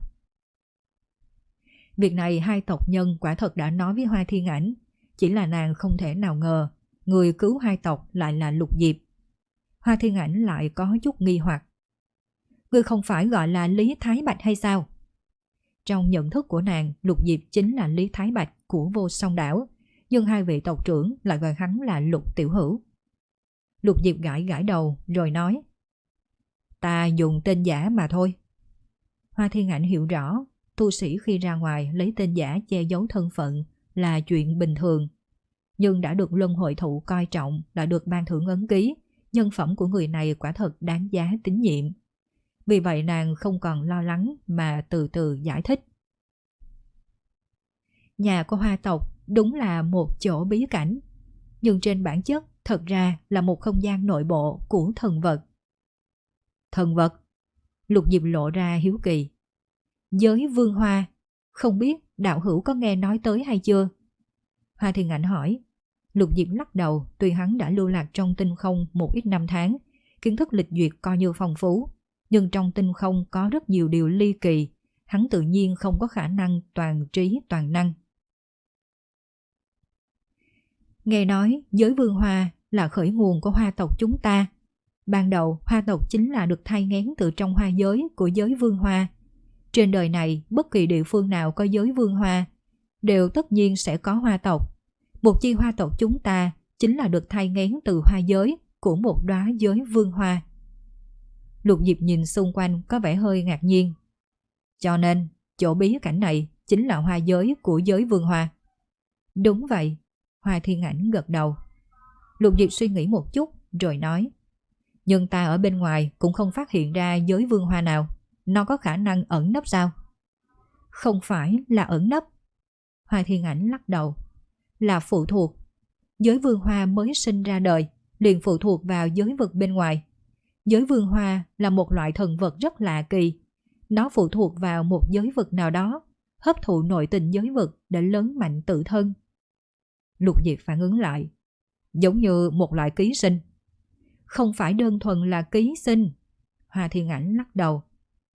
Việc này hai tộc nhân quả thật đã nói với Hoa Thiên Ảnh, chỉ là nàng không thể nào ngờ người cứu hai tộc lại là Lục Diệp. Hoa Thiên Ảnh lại có chút nghi hoặc. Ngươi không phải gọi là Lý Thái Bạch hay sao? Trong nhận thức của nàng, Lục Diệp chính là Lý Thái Bạch của Vô Song Đảo, nhưng hai vị tộc trưởng lại gọi hắn là Lục tiểu hữu. Lục Diệp gãi gãi đầu rồi nói: Ta dùng tên giả mà thôi. Hoa Thiên Ảnh hiểu rõ, tu sĩ khi ra ngoài lấy tên giả che giấu thân phận là chuyện bình thường. Nhưng đã được Luân Hồi Thụ coi trọng, đã được ban thưởng ấn ký, nhân phẩm của người này quả thật đáng giá tín nhiệm. Vì vậy nàng không còn lo lắng mà từ từ giải thích. Nhà của Hoa tộc đúng là một chỗ bí cảnh, nhưng trên bản chất thật ra là một không gian nội bộ của thần vật. Thần vật? Lục Diệp lộ ra hiếu kỳ. Giới Vương Hoa, không biết đạo hữu có nghe nói tới hay chưa? Hoa Thiên Ảnh hỏi. Lục Diệp lắc đầu, tuy hắn đã lưu lạc trong tinh không một ít năm tháng, kiến thức lịch duyệt coi như phong phú, nhưng trong tinh không có rất nhiều điều ly kỳ, hắn tự nhiên không có khả năng toàn trí toàn năng. Nghe nói giới Vương Hoa là khởi nguồn của Hoa tộc chúng ta. Ban đầu Hoa tộc chính là được thai nghén từ trong hoa giới của giới Vương Hoa. Trên đời này bất kỳ địa phương nào có giới Vương Hoa đều tất nhiên sẽ có Hoa tộc. Một chi Hoa tộc chúng ta chính là được thai nghén từ hoa giới của một đóa giới Vương Hoa. Lục Diệp nhìn xung quanh có vẻ hơi ngạc nhiên. Cho nên chỗ bí cảnh này chính là hoa giới của giới Vương Hoa. Đúng vậy, Hoa Thiên Ảnh gật đầu. Lục Diệp suy nghĩ một chút rồi nói. Nhưng ta ở bên ngoài cũng không phát hiện ra giới Vương Hoa nào. Nó có khả năng ẩn nấp sao? Không phải là ẩn nấp. Hoa Thiên Ảnh lắc đầu. Là phụ thuộc. Giới Vương Hoa mới sinh ra đời liền phụ thuộc vào giới vực bên ngoài. Giới Vương Hoa là một loại thần vật rất lạ kỳ. Nó phụ thuộc vào một giới vực nào đó, hấp thụ nội tình giới vực để lớn mạnh tự thân. Lục Diệp phản ứng lại. Giống như một loại ký sinh. Không phải đơn thuần là ký sinh. Hoa Thiên Ảnh lắc đầu.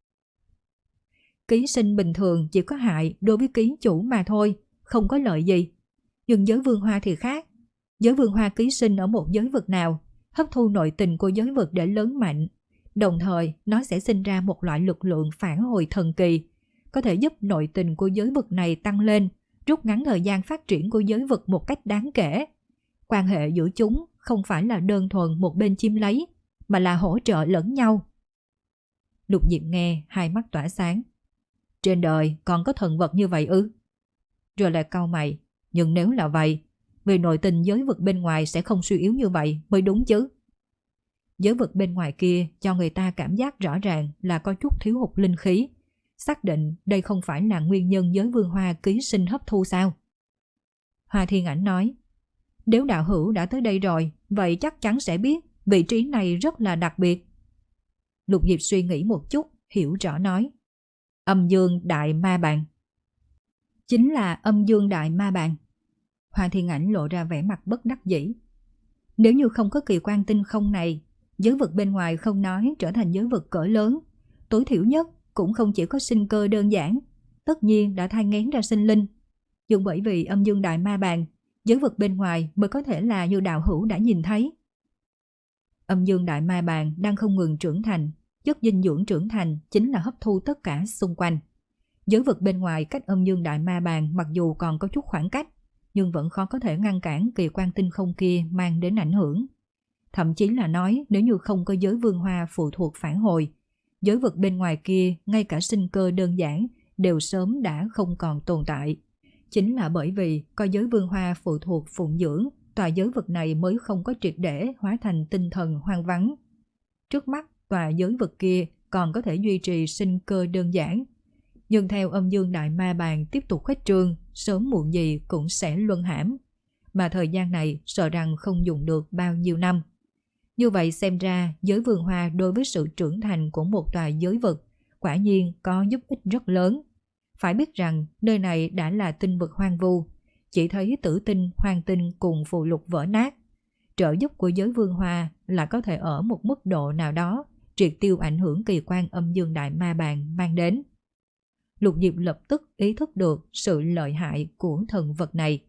Ký sinh bình thường chỉ có hại đối với ký chủ mà thôi, không có lợi gì. Nhưng giới Vương Hoa thì khác. Giới Vương Hoa ký sinh ở một giới vực nào, hấp thu nội tình của giới vực để lớn mạnh. Đồng thời nó sẽ sinh ra một loại lực lượng phản hồi thần kỳ, có thể giúp nội tình của giới vực này tăng lên, rút ngắn thời gian phát triển của giới vực một cách đáng kể. Quan hệ giữa chúng không phải là đơn thuần một bên chiếm lấy, mà là hỗ trợ lẫn nhau. Lục Diệp nghe hai mắt tỏa sáng. Trên đời còn có thần vật như vậy ư? Rồi lại cau mày. Nhưng nếu là vậy, vì nội tình giới vực bên ngoài sẽ không suy yếu như vậy mới đúng chứ. Giới vực bên ngoài kia cho người ta cảm giác rõ ràng là có chút thiếu hụt linh khí. Xác định đây không phải là nguyên nhân giới Vương Hoa ký sinh hấp thu sao? Hoa Thiên Ảnh nói. Nếu đạo hữu đã tới đây rồi, vậy chắc chắn sẽ biết vị trí này rất là đặc biệt. Lục Diệp suy nghĩ một chút, hiểu rõ nói. Âm Dương Đại Ma Bàn. Chính là âm dương đại ma bàn. Hoa Thiên Ảnh lộ ra vẻ mặt bất đắc dĩ. Nếu như không có kỳ quan tinh không này, giới vực bên ngoài không nói trở thành giới vực cỡ lớn, tối thiểu nhất cũng không chỉ có sinh cơ đơn giản, tất nhiên đã thai nghén ra sinh linh. Nhưng bởi vì âm dương đại ma bàn, giới vực bên ngoài mới có thể là như đạo hữu đã nhìn thấy. Âm dương đại ma bàn đang không ngừng trưởng thành, chất dinh dưỡng trưởng thành chính là hấp thu tất cả xung quanh. Giới vực bên ngoài cách âm dương đại ma bàn mặc dù còn có chút khoảng cách, nhưng vẫn khó có thể ngăn cản kỳ quan tinh không kia mang đến ảnh hưởng. Thậm chí là nói nếu như không có giới vương hoa phụ thuộc phản hồi, giới vực bên ngoài kia ngay cả sinh cơ đơn giản đều sớm đã không còn tồn tại. Chính là bởi vì có giới vương hoa phụ thuộc phụng dưỡng, tòa giới vực này mới không có triệt để hóa thành tinh thần hoang vắng. Trước mắt tòa giới vực kia còn có thể duy trì sinh cơ đơn giản, nhưng theo âm dương đại ma bàn tiếp tục khuếch trương, sớm muộn gì cũng sẽ luân hãm, mà thời gian này sợ rằng không dùng được bao nhiêu năm. Như vậy xem ra giới vương hoa đối với sự trưởng thành của một tòa giới vực quả nhiên có giúp ích rất lớn. Phải biết rằng nơi này đã là tinh vực hoang vu, chỉ thấy tử tinh, hoang tinh cùng phù lục vỡ nát. Trợ giúp của giới vương hoa là có thể ở một mức độ nào đó triệt tiêu ảnh hưởng kỳ quan âm dương đại ma bàn mang đến. Lục Diệp lập tức ý thức được sự lợi hại của thần vật này.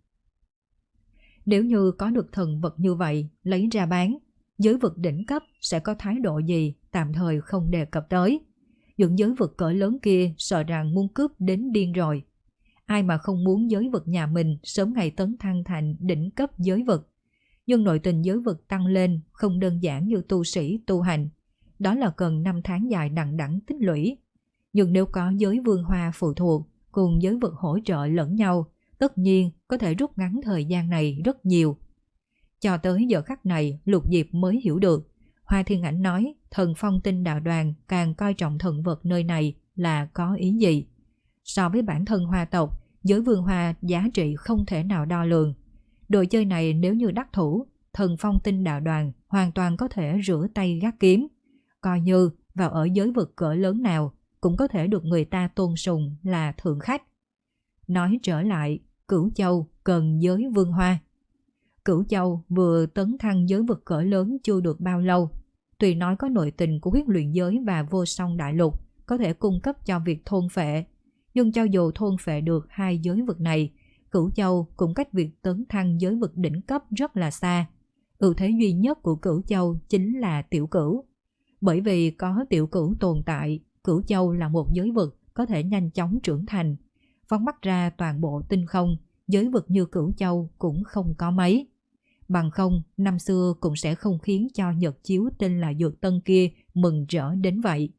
Nếu như có được thần vật như vậy lấy ra bán, giới vực đỉnh cấp sẽ có thái độ gì tạm thời không đề cập tới. Những giới vực cỡ lớn kia sợ rằng muốn cướp đến điên rồi. Ai mà không muốn giới vực nhà mình sớm ngày tấn thăng thành đỉnh cấp giới vực. Nhưng nội tình giới vực tăng lên không đơn giản như tu sĩ tu hành. Đó là cần năm tháng dài đằng đẵng tích lũy. Nhưng nếu có giới vương hoa phụ thuộc cùng giới vực hỗ trợ lẫn nhau, tất nhiên có thể rút ngắn thời gian này rất nhiều. Cho tới giờ khắc này, Lục Diệp mới hiểu được. Hoa Thiên Ảnh nói thần phong tinh đạo đoàn càng coi trọng thần vật nơi này là có ý gì. So với bản thân hoa tộc, giới vương hoa giá trị không thể nào đo lường. Đồ chơi này nếu như đắc thủ, thần phong tinh đạo đoàn hoàn toàn có thể rửa tay gác kiếm. Coi như vào ở giới vực cỡ lớn nào cũng có thể được người ta tôn sùng là thượng khách. Nói trở lại, Cửu Châu cần giới vương hoa. Cửu Châu vừa tấn thăng giới vực cỡ lớn chưa được bao lâu. Tuy nói có nội tình của huyết luyện giới và vô song đại lục có thể cung cấp cho việc thôn phệ, nhưng cho dù thôn phệ được hai giới vực này, Cửu Châu cũng cách việc tấn thăng giới vực đỉnh cấp rất là xa. Ưu thế duy nhất của Cửu Châu chính là tiểu cửu. Bởi vì có tiểu cửu tồn tại, Cửu Châu là một giới vực có thể nhanh chóng trưởng thành. Phóng mắt ra toàn bộ tinh không, giới vực như Cửu Châu cũng không có mấy. Bằng không, năm xưa cũng sẽ không khiến cho Nhật Chiếu tên là Dược Tân kia mừng rỡ đến vậy.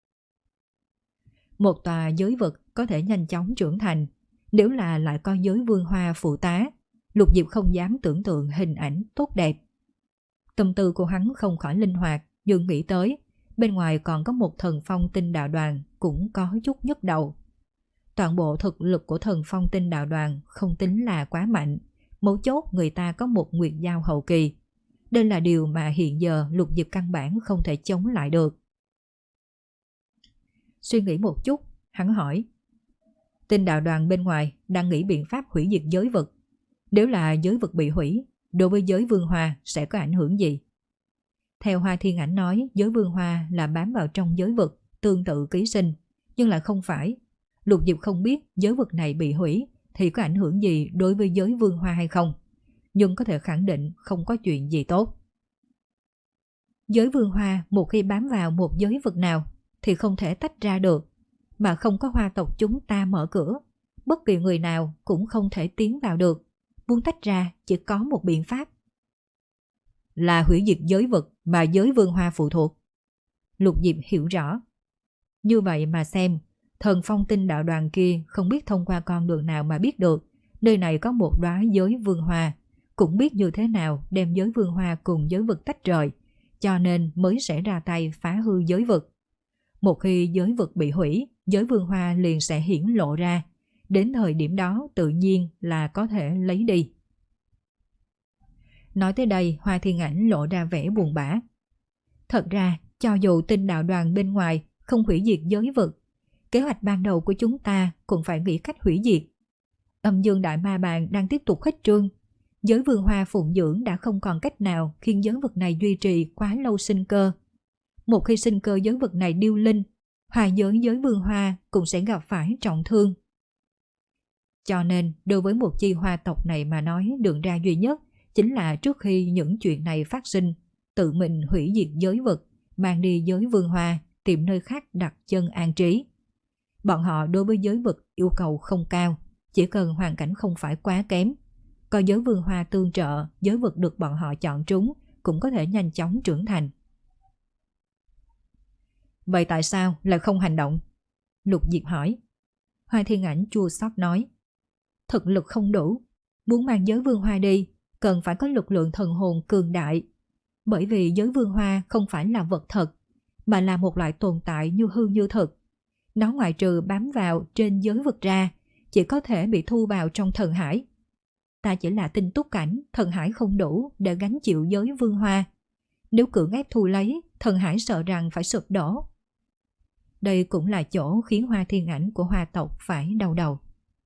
Một tòa giới vực có thể nhanh chóng trưởng thành, nếu là lại có giới vương hoa phụ tá, Lục Diệp không dám tưởng tượng hình ảnh tốt đẹp. Tâm tư của hắn không khỏi linh hoạt, nhưng nghĩ tới, bên ngoài còn có một thần phong tinh đạo đoàn cũng có chút nhức đầu. Toàn bộ thực lực của thần phong tinh đạo đoàn không tính là quá mạnh, mấu chốt người ta có một nguyệt giao hậu kỳ. Đây là điều mà hiện giờ Lục Diệp căn bản không thể chống lại được. Suy nghĩ một chút, hắn hỏi. Tinh đạo đoàn bên ngoài đang nghĩ biện pháp hủy diệt giới vực. Nếu là giới vực bị hủy, đối với giới vương hoa sẽ có ảnh hưởng gì? Theo Hoa Thiên Ảnh nói, giới vương hoa là bám vào trong giới vực, tương tự ký sinh, nhưng lại không phải. Lục Diệp không biết giới vực này bị hủy thì có ảnh hưởng gì đối với giới vương hoa hay không, nhưng có thể khẳng định không có chuyện gì tốt. Giới vương hoa một khi bám vào một giới vực nào thì không thể tách ra được, mà không có hoa tộc chúng ta mở cửa, bất kỳ người nào cũng không thể tiến vào được. Muốn tách ra chỉ có một biện pháp, là hủy diệt giới vực mà giới vương hoa phụ thuộc. Lục Diệp hiểu rõ. Như vậy mà xem, thần phong tinh đạo đoàn kia không biết thông qua con đường nào mà biết được nơi này có một đóa giới vương hoa, cũng biết như thế nào đem giới vương hoa cùng giới vực tách rời, cho nên mới sẽ ra tay phá hư giới vực. Một khi giới vực bị hủy, giới vương hoa liền sẽ hiển lộ ra, đến thời điểm đó tự nhiên là có thể lấy đi. Nói tới đây, Hoa Thiên Ảnh lộ ra vẻ buồn bã. Thật ra, cho dù tinh đạo đoàn bên ngoài không hủy diệt giới vực, kế hoạch ban đầu của chúng ta cũng phải nghĩ cách hủy diệt. Âm dương đại ma bàn đang tiếp tục khuếch trương. Giới vương hoa phụng dưỡng đã không còn cách nào khiến giới vực này duy trì quá lâu sinh cơ. Một khi sinh cơ giới vực này điêu linh, hòa giới giới vương hoa cũng sẽ gặp phải trọng thương. Cho nên đối với một chi hoa tộc này mà nói, đường ra duy nhất chính là trước khi những chuyện này phát sinh, tự mình hủy diệt giới vực, mang đi giới vương hoa, tìm nơi khác đặt chân an trí. Bọn họ đối với giới vực yêu cầu không cao, chỉ cần hoàn cảnh không phải quá kém. Còn giới vương hoa tương trợ, giới vực được bọn họ chọn trúng cũng có thể nhanh chóng trưởng thành. Vậy tại sao lại không hành động? Lục Diệp hỏi. Hoa Thiên Ảnh chua xót nói. Thực lực không đủ, muốn mang giới vương hoa đi, cần phải có lực lượng thần hồn cường đại. Bởi vì giới vương hoa không phải là vật thật, mà là một loại tồn tại như hư như thực. Nó ngoại trừ bám vào trên giới vực ra, chỉ có thể bị thu vào trong thần hải. Ta chỉ là tinh túc cảnh, thần hải không đủ để gánh chịu giới vương hoa. Nếu cưỡng ép thu lấy, thần hải sợ rằng phải sụp đổ. Đây cũng là chỗ khiến Hoa Thiên Ảnh của hoa tộc phải đau đầu.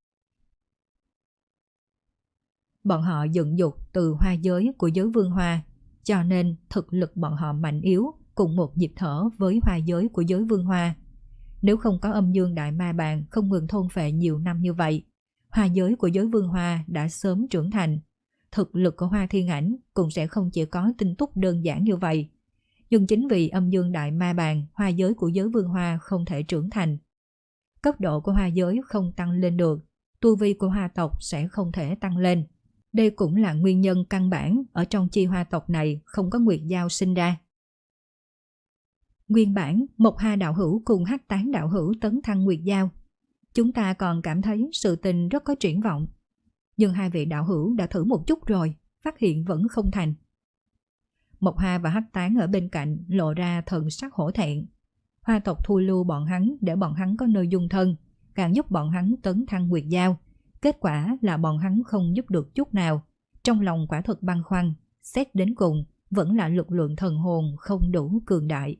Bọn họ dựng dục từ hoa giới của giới vương hoa, cho nên thực lực bọn họ mạnh yếu cùng một nhịp thở với hoa giới của giới vương hoa. Nếu không có âm dương đại ma bàn không ngừng thôn phệ nhiều năm như vậy, hoa giới của giới vương hoa đã sớm trưởng thành. Thực lực của Hoa Thiên Ảnh cũng sẽ không chỉ có tinh túc đơn giản như vậy. Nhưng chính vì âm dương đại ma bàn, hoa giới của giới vương hoa không thể trưởng thành. Cấp độ của hoa giới không tăng lên được, tu vi của hoa tộc sẽ không thể tăng lên. Đây cũng là nguyên nhân căn bản ở trong chi hoa tộc này không có nguyệt giao sinh ra. Nguyên bản, Mộc Hà đạo hữu cùng Hắc Tán đạo hữu tấn thăng nguyệt giao. Chúng ta còn cảm thấy sự tình rất có triển vọng. Nhưng hai vị đạo hữu đã thử một chút rồi, phát hiện vẫn không thành. Mộc Hà và Hắc Tán ở bên cạnh lộ ra thần sắc hổ thẹn. Hoa tộc thu lưu bọn hắn để bọn hắn có nơi dung thân, càng giúp bọn hắn tấn thăng nguyệt giao. Kết quả là bọn hắn không giúp được chút nào. Trong lòng quả thực băn khoăn, xét đến cùng vẫn là lực lượng thần hồn không đủ cường đại.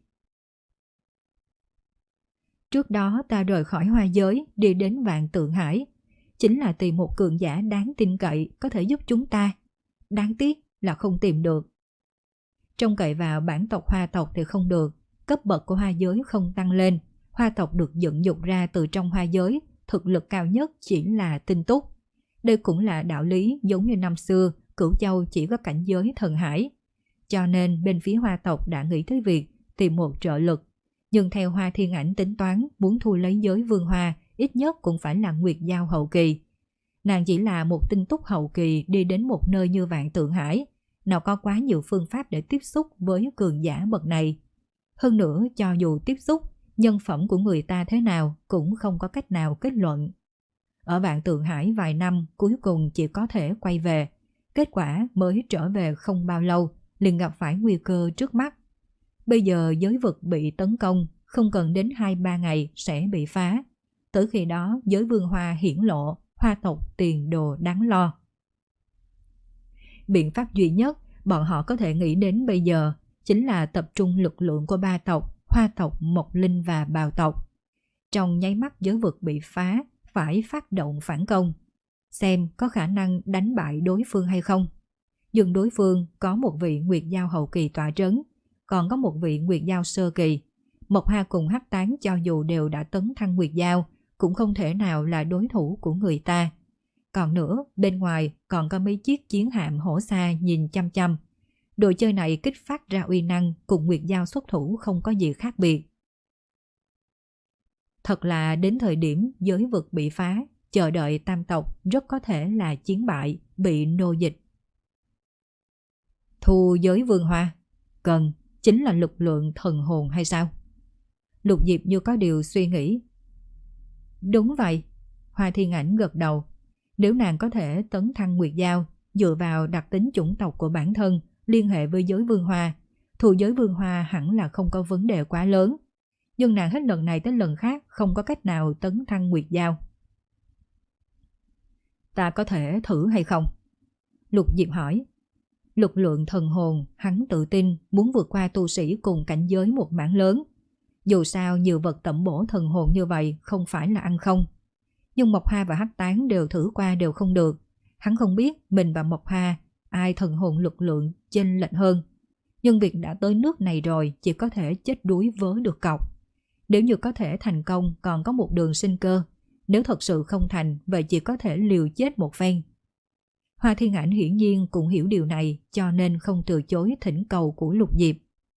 Trước đó ta rời khỏi hoa giới đi đến Vạn Tượng Hải, chính là tìm một cường giả đáng tin cậy có thể giúp chúng ta. Đáng tiếc là không tìm được. Trông cậy vào bản tộc hoa tộc thì không được, cấp bậc của hoa giới không tăng lên. Hoa tộc được dựng dục ra từ trong hoa giới, thực lực cao nhất chỉ là tinh túc. Đây cũng là đạo lý giống như năm xưa, Cửu Châu chỉ có cảnh giới thần hải. Cho nên bên phía hoa tộc đã nghĩ tới việc tìm một trợ lực. Nhưng theo Hoa Thiên Ảnh tính toán, muốn thu lấy giới vương hoa, ít nhất cũng phải là nguyệt giao hậu kỳ. Nàng chỉ là một tinh túc hậu kỳ đi đến một nơi như Vạn Tượng Hải, nào có quá nhiều phương pháp để tiếp xúc với cường giả bậc này. Hơn nữa, cho dù tiếp xúc, nhân phẩm của người ta thế nào cũng không có cách nào kết luận. Ở Vạn Tượng Hải vài năm, cuối cùng chỉ có thể quay về. Kết quả mới trở về không bao lâu, liền gặp phải nguy cơ trước mắt. Bây giờ giới vực bị tấn công, không cần đến hai ba ngày sẽ bị phá. Tới khi đó giới vương hoa hiển lộ, hoa tộc tiền đồ đáng lo. Biện pháp duy nhất bọn họ có thể nghĩ đến bây giờ chính là tập trung lực lượng của ba tộc, hoa tộc, mộc linh và bào tộc. Trong nháy mắt giới vực bị phá, phải phát động phản công, xem có khả năng đánh bại đối phương hay không. Nhưng đối phương có một vị nguyệt giao hậu kỳ tọa trấn, còn có một vị nguyệt giao sơ kỳ. Mộc Hà cùng Hắc Tán cho dù đều đã tấn thăng nguyệt giao, cũng không thể nào là đối thủ của người ta. Còn nữa, bên ngoài còn có mấy chiếc chiến hạm hổ xa nhìn chăm chăm. Đồ chơi này kích phát ra uy năng cùng nguyệt giao xuất thủ không có gì khác biệt. Thật là đến thời điểm giới vực bị phá, chờ đợi tam tộc rất có thể là chiến bại, bị nô dịch. Thu giới vương hoa, cần chính là lực lượng thần hồn hay sao? Lục Diệp như có điều suy nghĩ. Đúng vậy, Hoa Thiên Ảnh gật đầu. Nếu nàng có thể tấn thăng nguyệt giao, dựa vào đặc tính chủng tộc của bản thân, liên hệ với giới vương hoa, thu giới vương hoa hẳn là không có vấn đề quá lớn. Nhưng nàng hết lần này tới lần khác không có cách nào tấn thăng nguyệt giao. Ta có thể thử hay không? Lục Diệp hỏi. Lực lượng thần hồn, hắn tự tin muốn vượt qua tu sĩ cùng cảnh giới một mảng lớn. Dù sao nhiều vật tẩm bổ thần hồn như vậy không phải là ăn không. Nhưng Mộc Hoa và Hắc Tán đều thử qua đều không được. Hắn không biết mình và Mộc Hoa ai thần hồn lực lượng chênh lệch hơn. Nhưng việc đã tới nước này rồi, chỉ có thể chết đuối vớ được cọc. Nếu như có thể thành công còn có một đường sinh cơ. Nếu thật sự không thành, vậy chỉ có thể liều chết một phen. Hoa Thiên Ảnh hiển nhiên cũng hiểu điều này, cho nên không từ chối thỉnh cầu của Lục Diệp.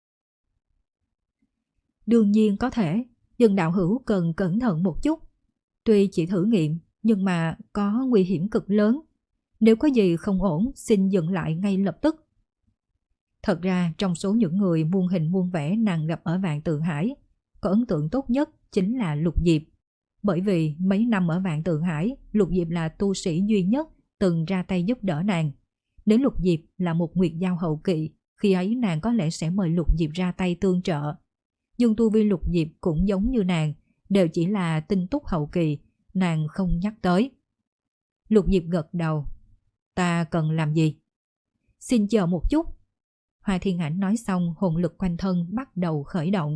Đương nhiên có thể, nhưng đạo hữu cần cẩn thận một chút. Tuy chỉ thử nghiệm, nhưng mà có nguy hiểm cực lớn. Nếu có gì không ổn, xin dừng lại ngay lập tức. Thật ra, trong số những người muôn hình muôn vẻ nàng gặp ở Vạn Tượng Hải, có ấn tượng tốt nhất chính là Lục Diệp. Bởi vì mấy năm ở Vạn Tượng Hải, Lục Diệp là tu sĩ duy nhất từng ra tay giúp đỡ nàng. Nếu Lục Diệp là một nguyệt giao hậu kỳ, khi ấy nàng có lẽ sẽ mời Lục Diệp ra tay tương trợ. Nhưng tu vi Lục Diệp cũng giống như nàng, đều chỉ là tinh túc hậu kỳ, nàng không nhắc tới. Lục Diệp gật đầu. Ta cần làm gì? Xin chờ một chút. Hoa Thiên Ảnh nói xong, hồn lực quanh thân bắt đầu khởi động.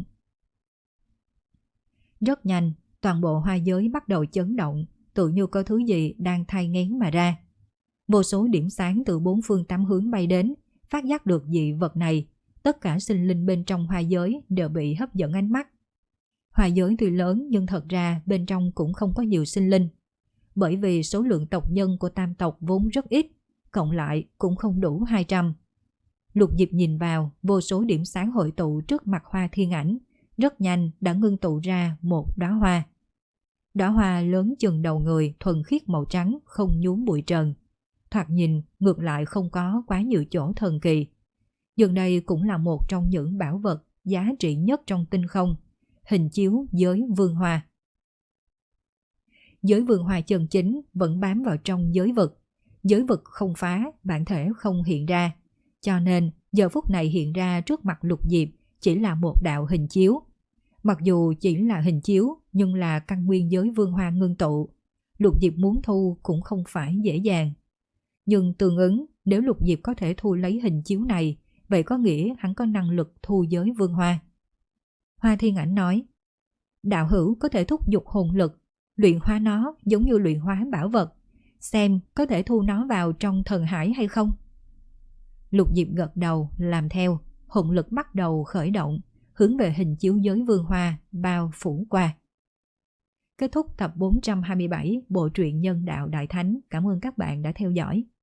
Rất nhanh, toàn bộ hoa giới bắt đầu chấn động, tự như có thứ gì đang thai nghén mà ra. Vô số điểm sáng từ bốn phương tám hướng bay đến, phát giác được dị vật này. Tất cả sinh linh bên trong hoa giới đều bị hấp dẫn ánh mắt. Hoa giới tuy lớn nhưng thật ra bên trong cũng không có nhiều sinh linh. Bởi vì số lượng tộc nhân của tam tộc vốn rất ít, cộng lại cũng không đủ hai trăm. Lục Diệp nhìn vào, vô số điểm sáng hội tụ trước mặt Hoa Thiên Ảnh, rất nhanh đã ngưng tụ ra một đóa hoa. Đóa hoa lớn chừng đầu người, thuần khiết màu trắng, không nhuốm bụi trần. Thoạt nhìn ngược lại không có quá nhiều chỗ thần kỳ. Dường đây cũng là một trong những bảo vật giá trị nhất trong tinh không, hình chiếu giới vương hoa. Giới vương hoa chân chính vẫn bám vào trong giới vực. Giới vực không phá, bản thể không hiện ra. Cho nên giờ phút này hiện ra trước mặt Lục Diệp chỉ là một đạo hình chiếu. Mặc dù chỉ là hình chiếu nhưng là căn nguyên giới vương hoa ngưng tụ. Lục Diệp muốn thu cũng không phải dễ dàng. Nhưng tương ứng nếu Lục Diệp có thể thu lấy hình chiếu này, vậy có nghĩa hắn có năng lực thu giới vương hoa. Hoa Thiên Ảnh nói, đạo hữu có thể thúc giục hồn lực, luyện hóa nó giống như luyện hóa bảo vật, xem có thể thu nó vào trong thần hải hay không. Lục Diệp gật đầu làm theo, hồn lực bắt đầu khởi động, hướng về hình chiếu giới vương hoa bao phủ qua. Kết thúc tập bốn trăm hai mươi bảy bộ truyện Nhân Đạo Đại Thánh. Cảm ơn các bạn đã theo dõi.